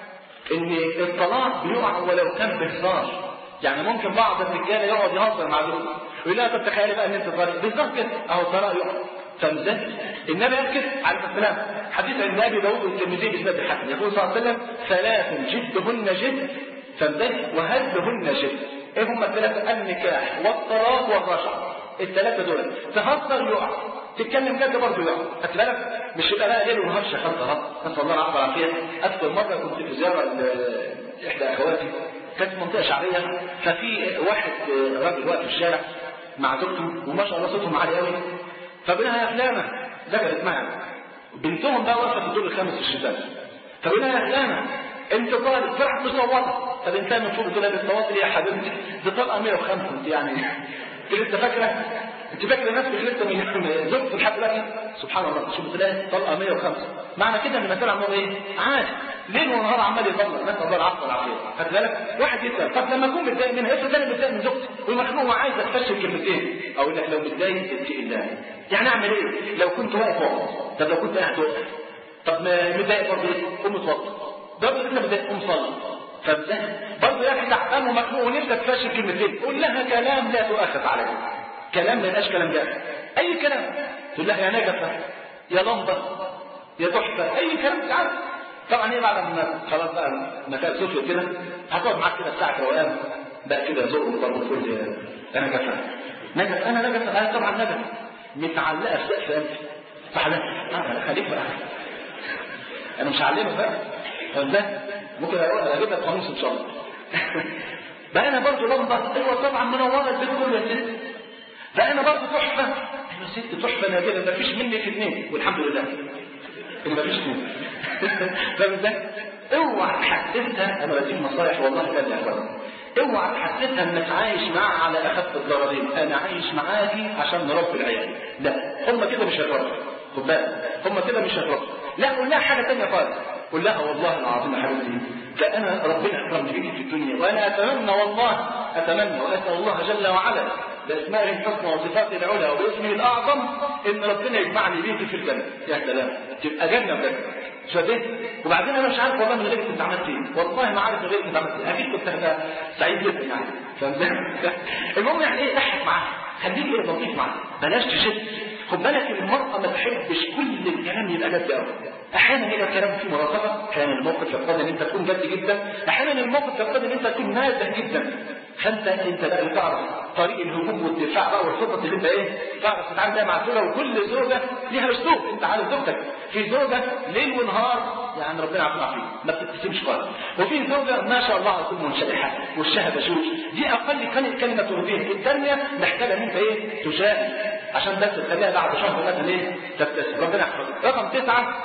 S1: ان الطلاق بيقع ولو كان بهزار. يعني ممكن بعض الرجاله يقعد يهزر مع زوجته ويقول لها طب تخيلي بقى ان انت طالق بالظبط كده اهو الطلاق يقع. فمزاج النبي قال كده عليه السلام، حديث عن النبي داوود والترمذي باسناد الحسن، يقول صلى الله عليه وسلم ثلاث جدهن جد فمزاج وهزهن جد.
S2: ايه هم الثلاثه؟ النكاح والطلاق والرجعه. الثلاثه دول تهزر يقع، تتكلم جد برضه يقع. خدت بالك؟ مش يبقى بقى ليل ونهار شغال طلاق. نسال الله العافيه والعافيه. اذكر مره كنت في زياره لاحدى اخواتي، كانت في منطقه شعبيه، ففي واحد راجل واقف في الشارع مع زوجته وما شاء الله صوتهم عالي قوي، فبناها يا فلانه دخلت معنا، بنتهم بقى واقفه في الدور الخامس في الشباك، فبناها يا فلانه انت طالب فرحت مصوته. طب انت من فوق تقول لها بالصوت يا حبيبتي دي طلقه مية وخمسة انت يعني انت فاكره انت فاكره نفسك لسه من زوجتك لحد دلوقتي؟ سبحان الله، شوف تلاقي طلقه مية وخمسة، معنى كده ان المسألة عمره ايه؟ عادي، ليل ونهار عمال يطلق، نسال الله العفو والعافيه. خد بالك؟ واحد يسال طب لما اكون متضايق منها، افرض انا متضايق من زوجتي ومخنوق وعايز اتفشل كلمتين، اقول لك لو متضايق اتقي الله. يعني اعمل ايه؟ لو كنت واقف واقف، طب لو كنت قاعد واقف، طب متضايق برضه ايه؟ قوم اتوضى، برضه كده متضايق قوم صلي. فازاي؟ برضه يا اخي تعبان ومخنوق ونفسك تفشل كلمتين، قول لها كلام لا تؤاخذ عليه. كلام ما يبقاش كلام جاهز، اي كلام تقول لها يا نجفه يا لمبه يا تحفه، اي كلام تعال. طبعا هي بعد ما خلاص بقى مسائل صفر كده هتقعد معاك كده ساعه روقان بقى كده ذوق وطرب وتقول انا نجفه نجفه انا نجفه انا طبعا نجفه متعلقه في سقف انفي فحلا خليك بقى انا مش هعلمك بقى ده ممكن اجيب لك قاموس ان شاء الله. بقى انا برضه لمبه، ايوه طبعا منوره البيت كله يا ست. بقى انا برضه تحفه، ايوه ست تحفه نادره ما فيش مني في اثنين والحمد لله ان ما فيش اثنين. فاهم ازاي؟ اوعى تحسسها، انا بديك نصايح والله لا يا اخوان، اوعى تحسسها انك عايش معاها على اخف الضررين، انا عايش معاكي عشان نربي العيال. لا هم كده مش هيتربوا، خد بالك هم كده مش هيتربوا. لا قول لها حاجه ثانيه خالص، قول لها والله العظيم يا حبيبتي ده انا ربنا اكرمني بيكي في الدنيا، وانا اتمنى والله اتمنى واسال الله جل وعلا باسمائه الحسنى وصفاته العلى وباسمه الاعظم ان ربنا يجمعني بيكي في الجنه. يا سلام، تبقى جنه بجد. شايفين؟ وبعدين انا مش عارف والله من غيرك انت عملت ايه، والله ما عارف من غيرك انت عملت ايه، اكيد كنت هبقى سعيد جدا يعني. فاهم ازاي؟ المهم يعني ايه، اضحك معاها، خليك ايه لطيف معاها، بلاش تشد. خد بالك المرأة ما تحبش كل الكلام يبقى جد قوي. احيانا يبقى الكلام فيه مراقبه، احيانا الموقف يقتضي ان انت تكون جد جدا، احيانا الموقف يقتضي ان انت تكون نازح جدا. فانت انت بقى تعرف طريق الهجوم والدفاع بقى والخطط اللي انت ايه تعرف تتعامل بيها مع الزوجه، وكل زوجه ليها اسلوب. انت عارف زوجتك في زوجه ليل ونهار يعني ربنا يعافينا فيه ما بتبتسمش خالص، وفي زوجه ما شاء الله على طول منشرحه وشها بشوش، دي اقل كلمه ترضيها. الثانيه محتاجه ان انت ايه تجاهد عشان بس تخليها بعد شهر مثلا ايه تبتسم. ربنا يحفظك. رقم تسعه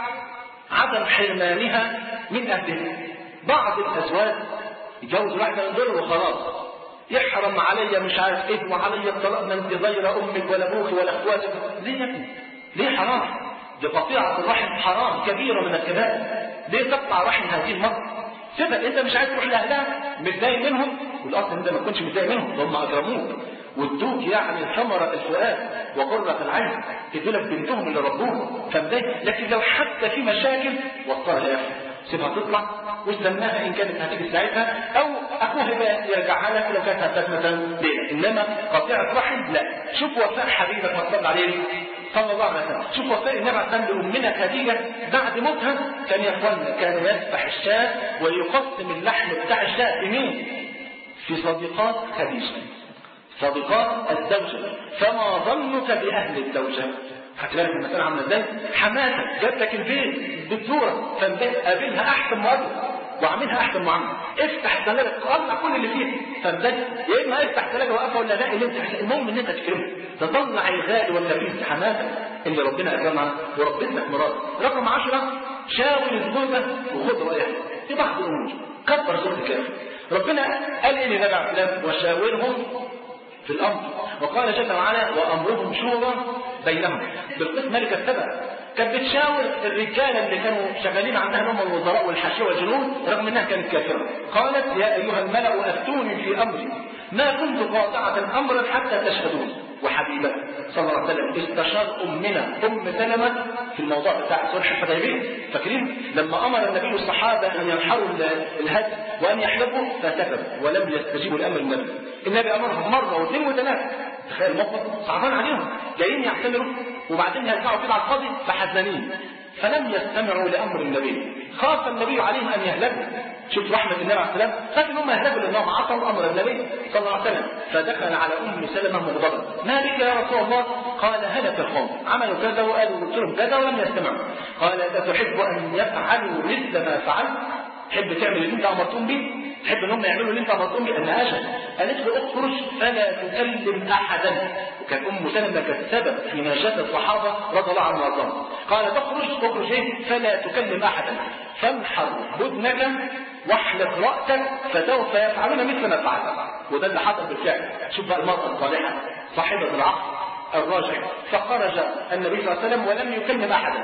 S2: عدم حرمانها من اهلها. بعض الازواج يتجوز واحده من دول وخلاص يحرم عليا مش عارف ايه وعليا الطلاق، ما انت غير امك ولا ابوك ولا اخواتك. ليه يا ابني؟ ليه حرام؟ دي قطيعه الرحم حرام كبيره من الكبائر. ليه تقطع رحم هذه المرأة؟ سيبها، انت مش عايز تروح لاهلها متضايق منهم، والاصل انت ما تكونش متضايق منهم، هم اكرموك وادوك يعني ثمرة الفؤاد وقرة العين، ادولك بنتهم اللي ربوهم فمضايق. لكن لو حتى في مشاكل وصلها يا اخي، سيبها تطلع واستناها ان كانت هتيجي ساعتها، او اخوها يرجعها لك لو كانت هتاك مثلا ليله. انما قطيعه رحم لا. شوف وفاء حبيبك ما صلى عليه صلى الله عليه وسلم، شوف وفاء النبي عليه الصلاه والسلام لامنا خديجه بعد موتها، كان يا اخوانا كان يذبح الشاة ويقسم اللحم بتاع الشاة في مين؟ في صديقات خديجه، صديقات الزوجه. فما ظنك باهل الزوجه؟ هتلاقي المسألة عاملة ازاي؟ حماتك جاب لك البيت بتزورك فالبيت قابلها احسن مقابله وعاملها احسن معامله، افتح ثلاجه طلع كل اللي فيه فالبيت، يا اما افتح ثلاجه واقفه ولا لا اللي انت المهم ان انت تكرمه، تطلع الغالي والنفيس حماتك اللي ربنا اكرمها وربت لك مراد. رقم عشرة شاور الزوجه وخذ رايها في بعض الامور، كبر زوجتك يا اخي. ربنا قال ايه للنبي عليه السلام؟ وشاورهم في الامر، وقال جل وعلا وامرهم شورى بينهم. بالقسم ملكة السبع كانت بتشاور الرجاله اللي كانوا شغالين عندها هم الوزراء والحاشيه والجنود رغم انها كانت كافره. قالت يا ايها الملأ افتوني في امري ما كنت قاطعه امرا حتى تشهدون. وحبيبه صلى الله عليه وسلم استشار امنا ام سلمة في الموضوع بتاع صلح الحديبيه. فاكرين لما امر النبي الصحابه ان ينحروا الهدي وان يحلبوا فسكتوا ولم يستجيبوا لامر النبي. النبي امرهم مره واثنين وثلاثه. تخيل الموقف صعبان عليهم، جايين يعتمروا وبعدين يرجعوا كده على الفاضي فحزنين. فلم يستمعوا لامر النبي. خاف النبي عليهم ان يهلكوا. شوف رحمه النبي عليه السلام، خاف انهم يهلكوا لانهم عصوا امر النبي صلى الله عليه وسلم. فدخل على ام سلمه مغضبا: ما بك يا رسول الله؟ قال: هلك القوم، عملوا كذا وقالوا قلت لهم كذا ولم يستمعوا. قال: أتحب ان يفعلوا مثل ما فعلت؟ تحب تعمل اللي انت امرتهم به؟ تحب ان هم يعملوا اللي انت امرتهم به؟ قال: اجل. قالت له: اخرج فلا تكلم احدا. وكان ام سلمه كانت سبب في نجاه الصحابه رضي الله عنهم وارضاهم. قال: تخرج تخرج ايه؟ فلا تكلم احدا، فانحر بدنك واحلق راسك فسوف يفعلون مثل ما فعلت. وده اللي حصل بالفعل. شوف بقى المراه الصالحه صاحبه العقل الراجع. فخرج النبي صلى الله عليه وسلم ولم يكلم احدا،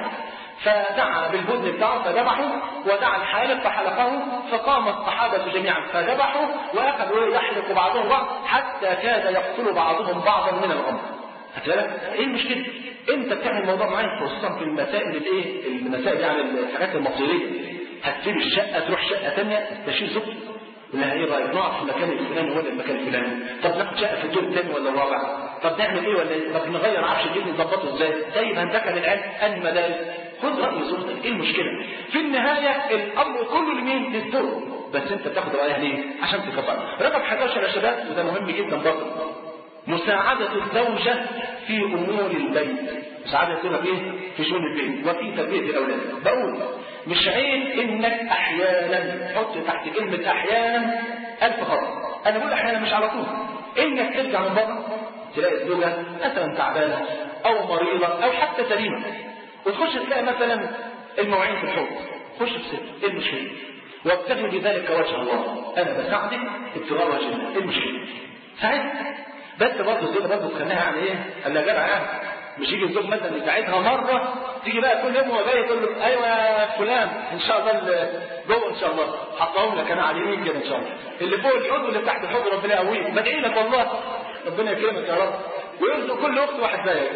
S2: فدعا بالبدن بتاعه فذبحوا، ودعا الحالق فحلقه، فقام الصحابه جميعا فذبحوا، واخذوا يحلقوا بعضهم بعض حتى كاد يقتل بعضهم بعضا من الامر. هتلاقي ايه المشكله؟ انت بتعمل الموضوع معاك خصوصا في المسائل الايه؟ المسائل يعني الحاجات المصيريه. هتسيب الشقه تروح شقه ثانيه تشيل زوجتك، ولا ايه رايك؟ نقعد في المكان الفلاني ولا المكان الفلاني؟ طب ناخد شقه في الدور الثاني ولا الرابع؟ طب نعمل ايه ولا ايه؟ طب نغير عفش البيت نظبطه ازاي؟ طيب هندخل العلم المدارس، خد راي زوجتك، ايه المشكله؟ في النهايه الامر كله لمين؟ للزوج، بس انت بتاخد رايها ليه؟ عشان تكبر. رقم احد عشر يا شباب، وده مهم جدا برضه، مساعدة الزوجة في أمور البيت. مساعدة الزوجة في إيه؟ في شؤون البيت وفي تربية الأولاد. بقول مش عيب إنك أحيانا، حط تحت كلمة أحيانا ألف خط. أنا بقول أحيانا مش على طول. إنك ترجع من بره تلاقي الزوجة مثلا تعبانة أو مريضة أو حتى سليمة، وتخش تلاقي مثلا المواعين في الحوض، خش في ست، إيه المشكلة؟ وابتغي بذلك وجه الله. أنا بساعدك ابتغاء وجه الله، إيه المشكلة؟ ساعدها. بس برضه الزوجه برضه تخليها يعني ايه؟ قال لها جدع يعني. مش يجي الزوج مثلا يساعدها مره تيجي بقى كل يوم وهو جاي تقول له: ايوه يا فلان ان شاء الله جوه ان شاء الله حطهم لك انا على اليمين كده ان شاء الله، اللي فوق الحوض واللي تحت الحوض ربنا يقويك، بدعي لك والله ربنا يكرمك يا رب، ويرزق كل اخت واحد زيك.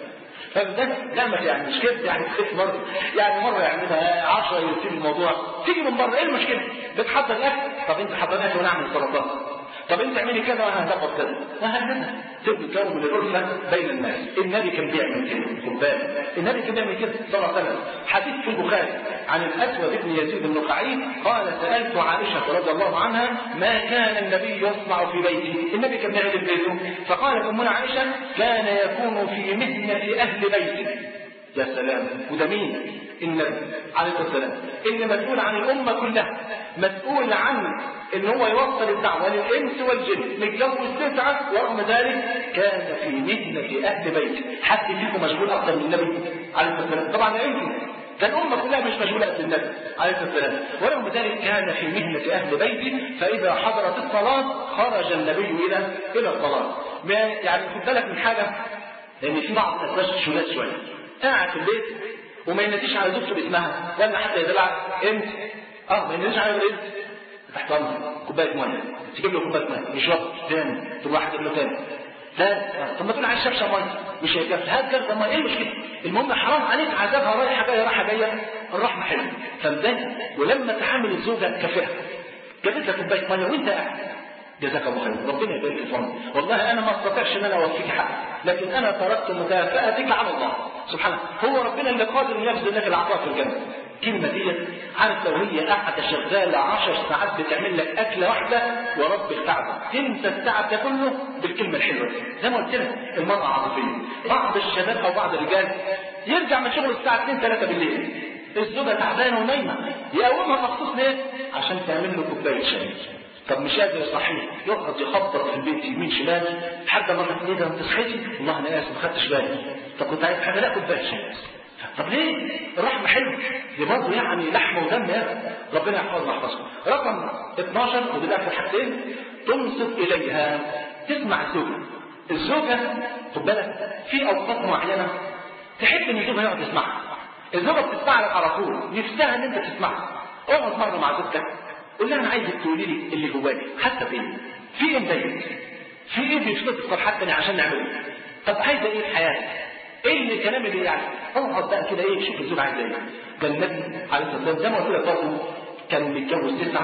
S2: فده نعمة يعني مش كده يعني تخف مرة، يعني مرة يعملها عشرة يسيب الموضوع. تيجي من بره ايه المشكلة؟ بتحضر الاكل، طب انت حضر الاكل ونعمل سلطات، طب انت اعملي كذا وانا هتاخد كذا، وهكذا تبقى تكون من الألفة بين الناس. النبي كان بيعمل كده، خد بالك النبي كان بيعمل كده صلى الله عليه وسلم. حديث في البخاري عن الاسود بن يزيد النخعي قال: سألت عائشة رضي الله عنها ما كان النبي يصنع في بيته، النبي كان بيعمل في بيته، فقالت امنا عائشة: كان يكون في مهنة اهل بيته. يا سلام، وده مين؟ النبي عليه الصلاه والسلام، اللي مسؤول عن الامه كلها، مسؤول عن ان هو يوصل الدعوه للانس والجن، متجوز تسعه ورغم ذلك كان في مهنه اهل بيته. حد فيكم مشغول اكثر من النبي عليه الصلاه والسلام؟ طبعا لا يمكن، كان الامه كلها مش مشغوله قد النبي عليه الصلاه والسلام، ورغم ذلك كان في مهنه اهل بيته. فاذا حضرت الصلاه خرج النبي الى الى الصلاه. يعني خد بالك من حاجه، لان في بعض الازواج شولات شويه قاعد في البيت وما يناديش على زوجته باسمها ولا حتى يدلع انت اه ما يناديش على البيت تحت امر كوبايه ميه، تجيب له كوبايه ميه يشرب تاني، تروح تجيب له تاني، لا طب ما تقول عايز شبشه ميه مش هيكفي، هات جرده ميه، ايه المشكله؟ المهم حرام عليك عذابها رايحه جايه رايحه جايه، الرحمه حلوه فهمتني؟ ولما تعامل الزوجه كفاها جابت لك كوبايه ميه وانت قاعد جزاك الله خير، ربنا يبارك في عمرك، والله انا ما استطيعش ان انا اوفيك حقك، لكن انا تركت مكافاتك على الله سبحانه، هو ربنا اللي قادر ان يبذل لك العطاء في الجنه. الكلمه دي عارف لو هي قاعده شغاله عشر ساعات بتعمل لك اكله واحده ورب الكعبه تنسى التعب ده كله بالكلمه الحلوه دي. زي ما قلت لك المراه عاطفيه، بعض الشباب او بعض الرجال يرجع من شغل الساعه اتنين تلاتة بالليل، الزوجه تعبانه ونايمه، يقومها مخصوص ليه؟ عشان تعمل له كوبايه شاي. طب مش قادر يصحيه، يقعد يخبط في البيت يمين شمال لحد ما ايه ده انت صحيتي؟ والله انا اسف ما خدتش بالي. طب كنت عايز حاجه؟ لا كوبايه شاي. طب ليه؟ الرحمه حلوه دي برضه يعني لحمه ودم يا ربنا يحفظنا يحفظكم. رقم اتناشر ودي بقى في حاجتين، تنصت اليها، تسمع الزوجه. الزوجه خد بالك في اوقات معينه تحب ان الزوجه يقعد يسمعها. الزوجه بتسمع لك على طول، نفسها ان انت تسمعها. اقعد مره مع زوجتك قول لها انا عايزك تقولي لي اللي جواكي، حاسه بايه؟ في ايه مضايقك؟ في ايه بيشتت الصفحات تاني عشان نعمله؟ طب عايزه ايه في حياتك؟ ايه الكلام اللي يعني؟ اقعد بقى كده ايه شوف الزوج عايزه ايه. ده النبي عليه الصلاه والسلام زي ما قلت لك برضه كان متجوز تسعه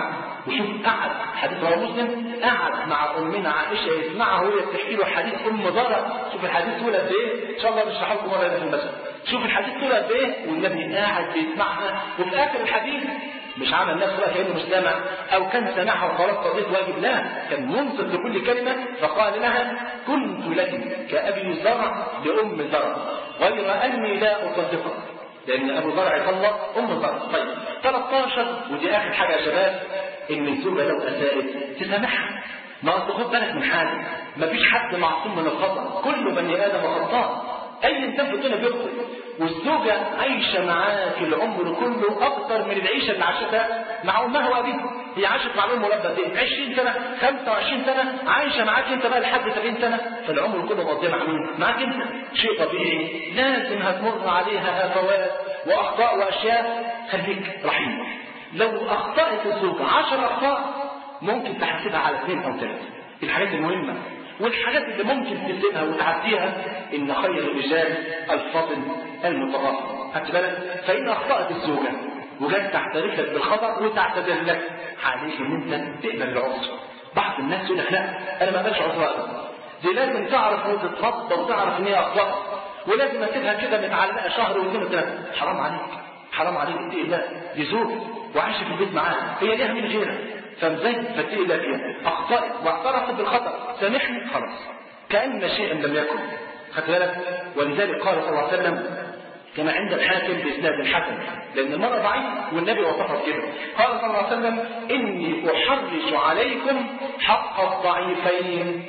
S2: وشوف قعد حديث رواه مسلم، قعد مع امنا عائشه يسمعها وهي بتحكي له حديث ام ذره. شوف الحديث طول قد ايه، ان شاء الله نشرحه لكم مره في المسجد. شوف الحديث طول قد ايه والنبي قاعد بيسمعها، وفي اخر الحديث مش عمل نفسه بقى كانه مش سامع او كان سامعها وخلاص قضيت واجب، لا، كان منصت لكل كلمه. فقال لها: كنت لك كابي زرع لام زرع غير اني لا اصدقك، لان ابو زرع يطلق ام زرع. طيب ثلاثة عشر، ودي اخر حاجه يا شباب، ان الزوجه لو اساءت تسامحها. ما اصل خد بالك من حاجه، مفيش حد معصوم من الخطا، كل بني ادم خطاء، اي انسان في الدنيا بيخطئ. والزوجه عايشه معاه في العمر كله اكتر من العيشه اللي عاشتها مع امها وابيها. هي عاشت مع الام مربى عشرين سنه، خمسة وعشرين سنه، عايشه معاك انت بقى لحد سبعين سنه، فالعمر كله مقضيه مع مين؟ معاك انت. شيء طبيعي لازم هتمر عليها هفوات واخطاء واشياء. خليك رحيم. لو اخطات الزوجه عشر اخطاء ممكن تحاسبها على اثنين او ثلاثه. الحاجات المهمه والحاجات اللي ممكن تسيبها وتعديها، ان خير الرجال الفضل المتغافر. خدت بالك؟ فان اخطات الزوجه وجت تعترف لك بالخطا وتعتذر لك، عليك ان انت تقبل العذر. بعض الناس يقول لك: لا انا ما اقبلش عذر ابدا، دي لازم تعرف وتتفضل وتعرف ان هي اخطات، ولازم اسيبها كده متعلقه شهر واثنين وثلاثه. حرام عليك، حرام عليك، اتقي الله، دي زوج وعايشه في البيت معاها، هي ليها من غيرها، فازاي فتقي الله فيها. اخطات واعترفت بالخطا، سامحني، خلاص، كأن شيئا لم يكن. خدت بالك؟ ولذلك قال صلى الله عليه وسلم كما عند الحاكم بإسناد الحسن، لأن المرأة ضعيفة والنبي وصفها كده. قال صلى الله عليه وسلم: إني أحرج عليكم حق الضعيفين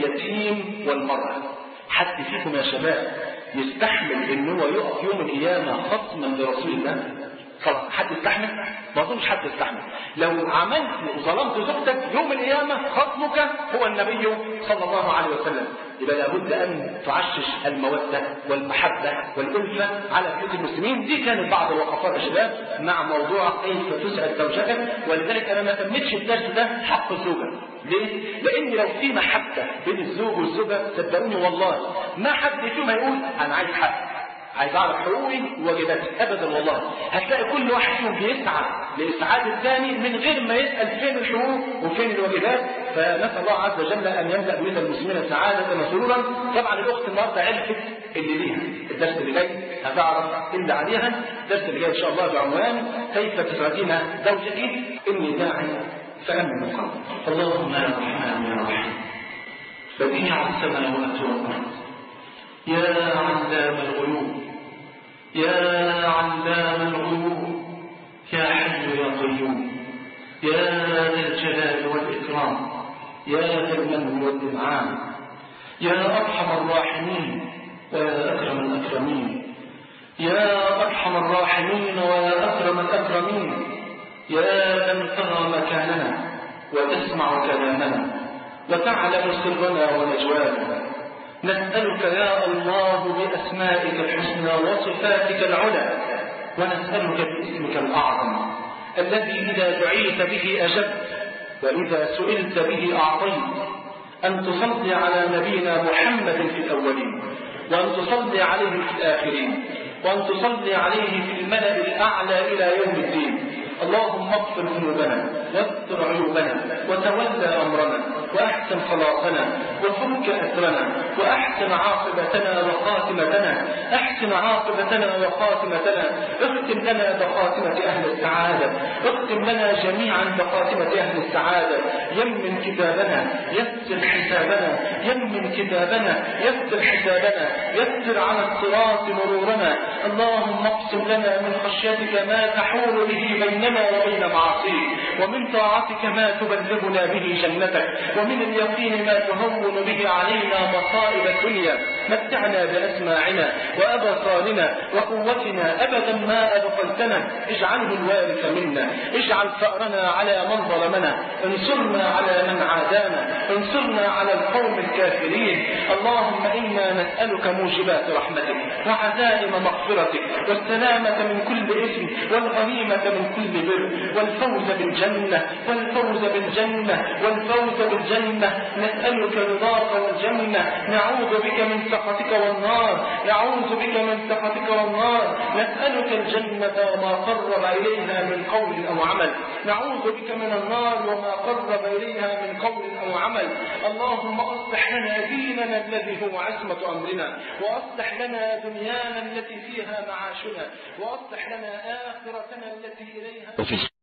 S2: اليتيم والمرأة. حد فيكم يا شباب يستحمل إن هو يقف يوم القيامة خصما لرسول الله؟ خلاص، حد يستحمل؟ ما اظنش حد يستحمل. لو عملت وظلمت زوجتك يوم القيامه خصمك هو النبي صلى الله عليه وسلم. يبقى لابد ان تعشش الموده والمحبه والالفه على بيوت المسلمين. دي كانت بعض الوقفات يا شباب مع موضوع كيف تسعد زوجتك. ولذلك انا ما سميتش الدرس ده حق الزوجه. ليه؟ لان لو في محبه بين الزوج والزوجه صدقوني والله ما حد فيهم هيقول انا عايز حق، عايز اعرف حقوقي وواجباتي، ابدا والله. هتلاقي كل واحد فيهم بيسعى لاسعاد الثاني من غير ما يسال فين الحقوق وفين الواجبات. فنسال الله عز وجل ان يملا بيوت المسلمين سعاده وسرورا. طبعا الاخت النهارده عرفت اللي ليها، الدرس اللي جاي هتعرف اللي عليها. الدرس اللي جاي ان شاء الله بعنوان كيف تسعدين زوجك. اني داعي فامن القلب. اللهم يا رحمن يا رحيم بديع السماوات والارض، يا علام الغيوب، يا علام الغيوب، يا حي يا قيوم، يا ذا الجلال والإكرام، يا ذا المن والإنعام، يا أرحم الراحمين ويا أكرم الأكرمين، يا أرحم الراحمين ويا أكرم الأكرمين، يا من ترى مكاننا وتسمع كلامنا وتعلم سرنا ونجوانا، نسألك يا الله بأسمائك الحسنى وصفاتك العلى، ونسألك باسمك الأعظم الذي إذا دعيت به أجبت وإذا سئلت به أعطيت، أن تصلي على نبينا محمد في الأولين، وأن تصلي عليه في الآخرين، وأن تصلي عليه في الملأ الأعلى إلى يوم الدين. اللهم اغفر ذنوبنا واستر عيوبنا وتولى أمرنا وأحسن خلاصنا وفك أسرنا وأحسن عاقبتنا وخاتمتنا، أحسن عاقبتنا وخاتمتنا، اختم لنا بخاتمة أهل السعادة، اختم لنا جميعا بخاتمة أهل السعادة. يمن كتابنا، يسر حسابنا، يمن كتابنا، يسر حسابنا، يسر على الصراط مرورنا. اللهم اقسم لنا من خشيتك ما تحول به بيننا وبين معاصيك، ومن طاعتك ما تبلغنا به جنتك، ومن اليقين ما تهون به علينا مصائب الدنيا. متعنا بأسماعنا وأبصارنا وقوتنا أبدا ما أبقيتنا، اجعله الوارث منا، اجعل ثأرنا على من ظلمنا، انصرنا على من عادانا، وانصرنا على القوم الكافرين. اللهم إنا نسألك موجبات رحمتك وعزائم مغفرتك والسلامة من كل إثم والغنيمة من كل بر والفوز بالجنة والفوز بالجنة والفوز بالجنة. نسألك رضاك والجنة، نعوذ بك من سخطك والنار، نعوذ بك من سخطك والنار. نسألك الجنة وما قرب إليها من قول أو عمل، نعوذ بك من النار وما قرب إليها من قول أو عمل. اللهم أصلح لنا ديننا الذي هو عصمة أمرنا، وأصلح لنا دنيانا التي فيها معاشنا، وأصلح لنا آخرتنا التي إليها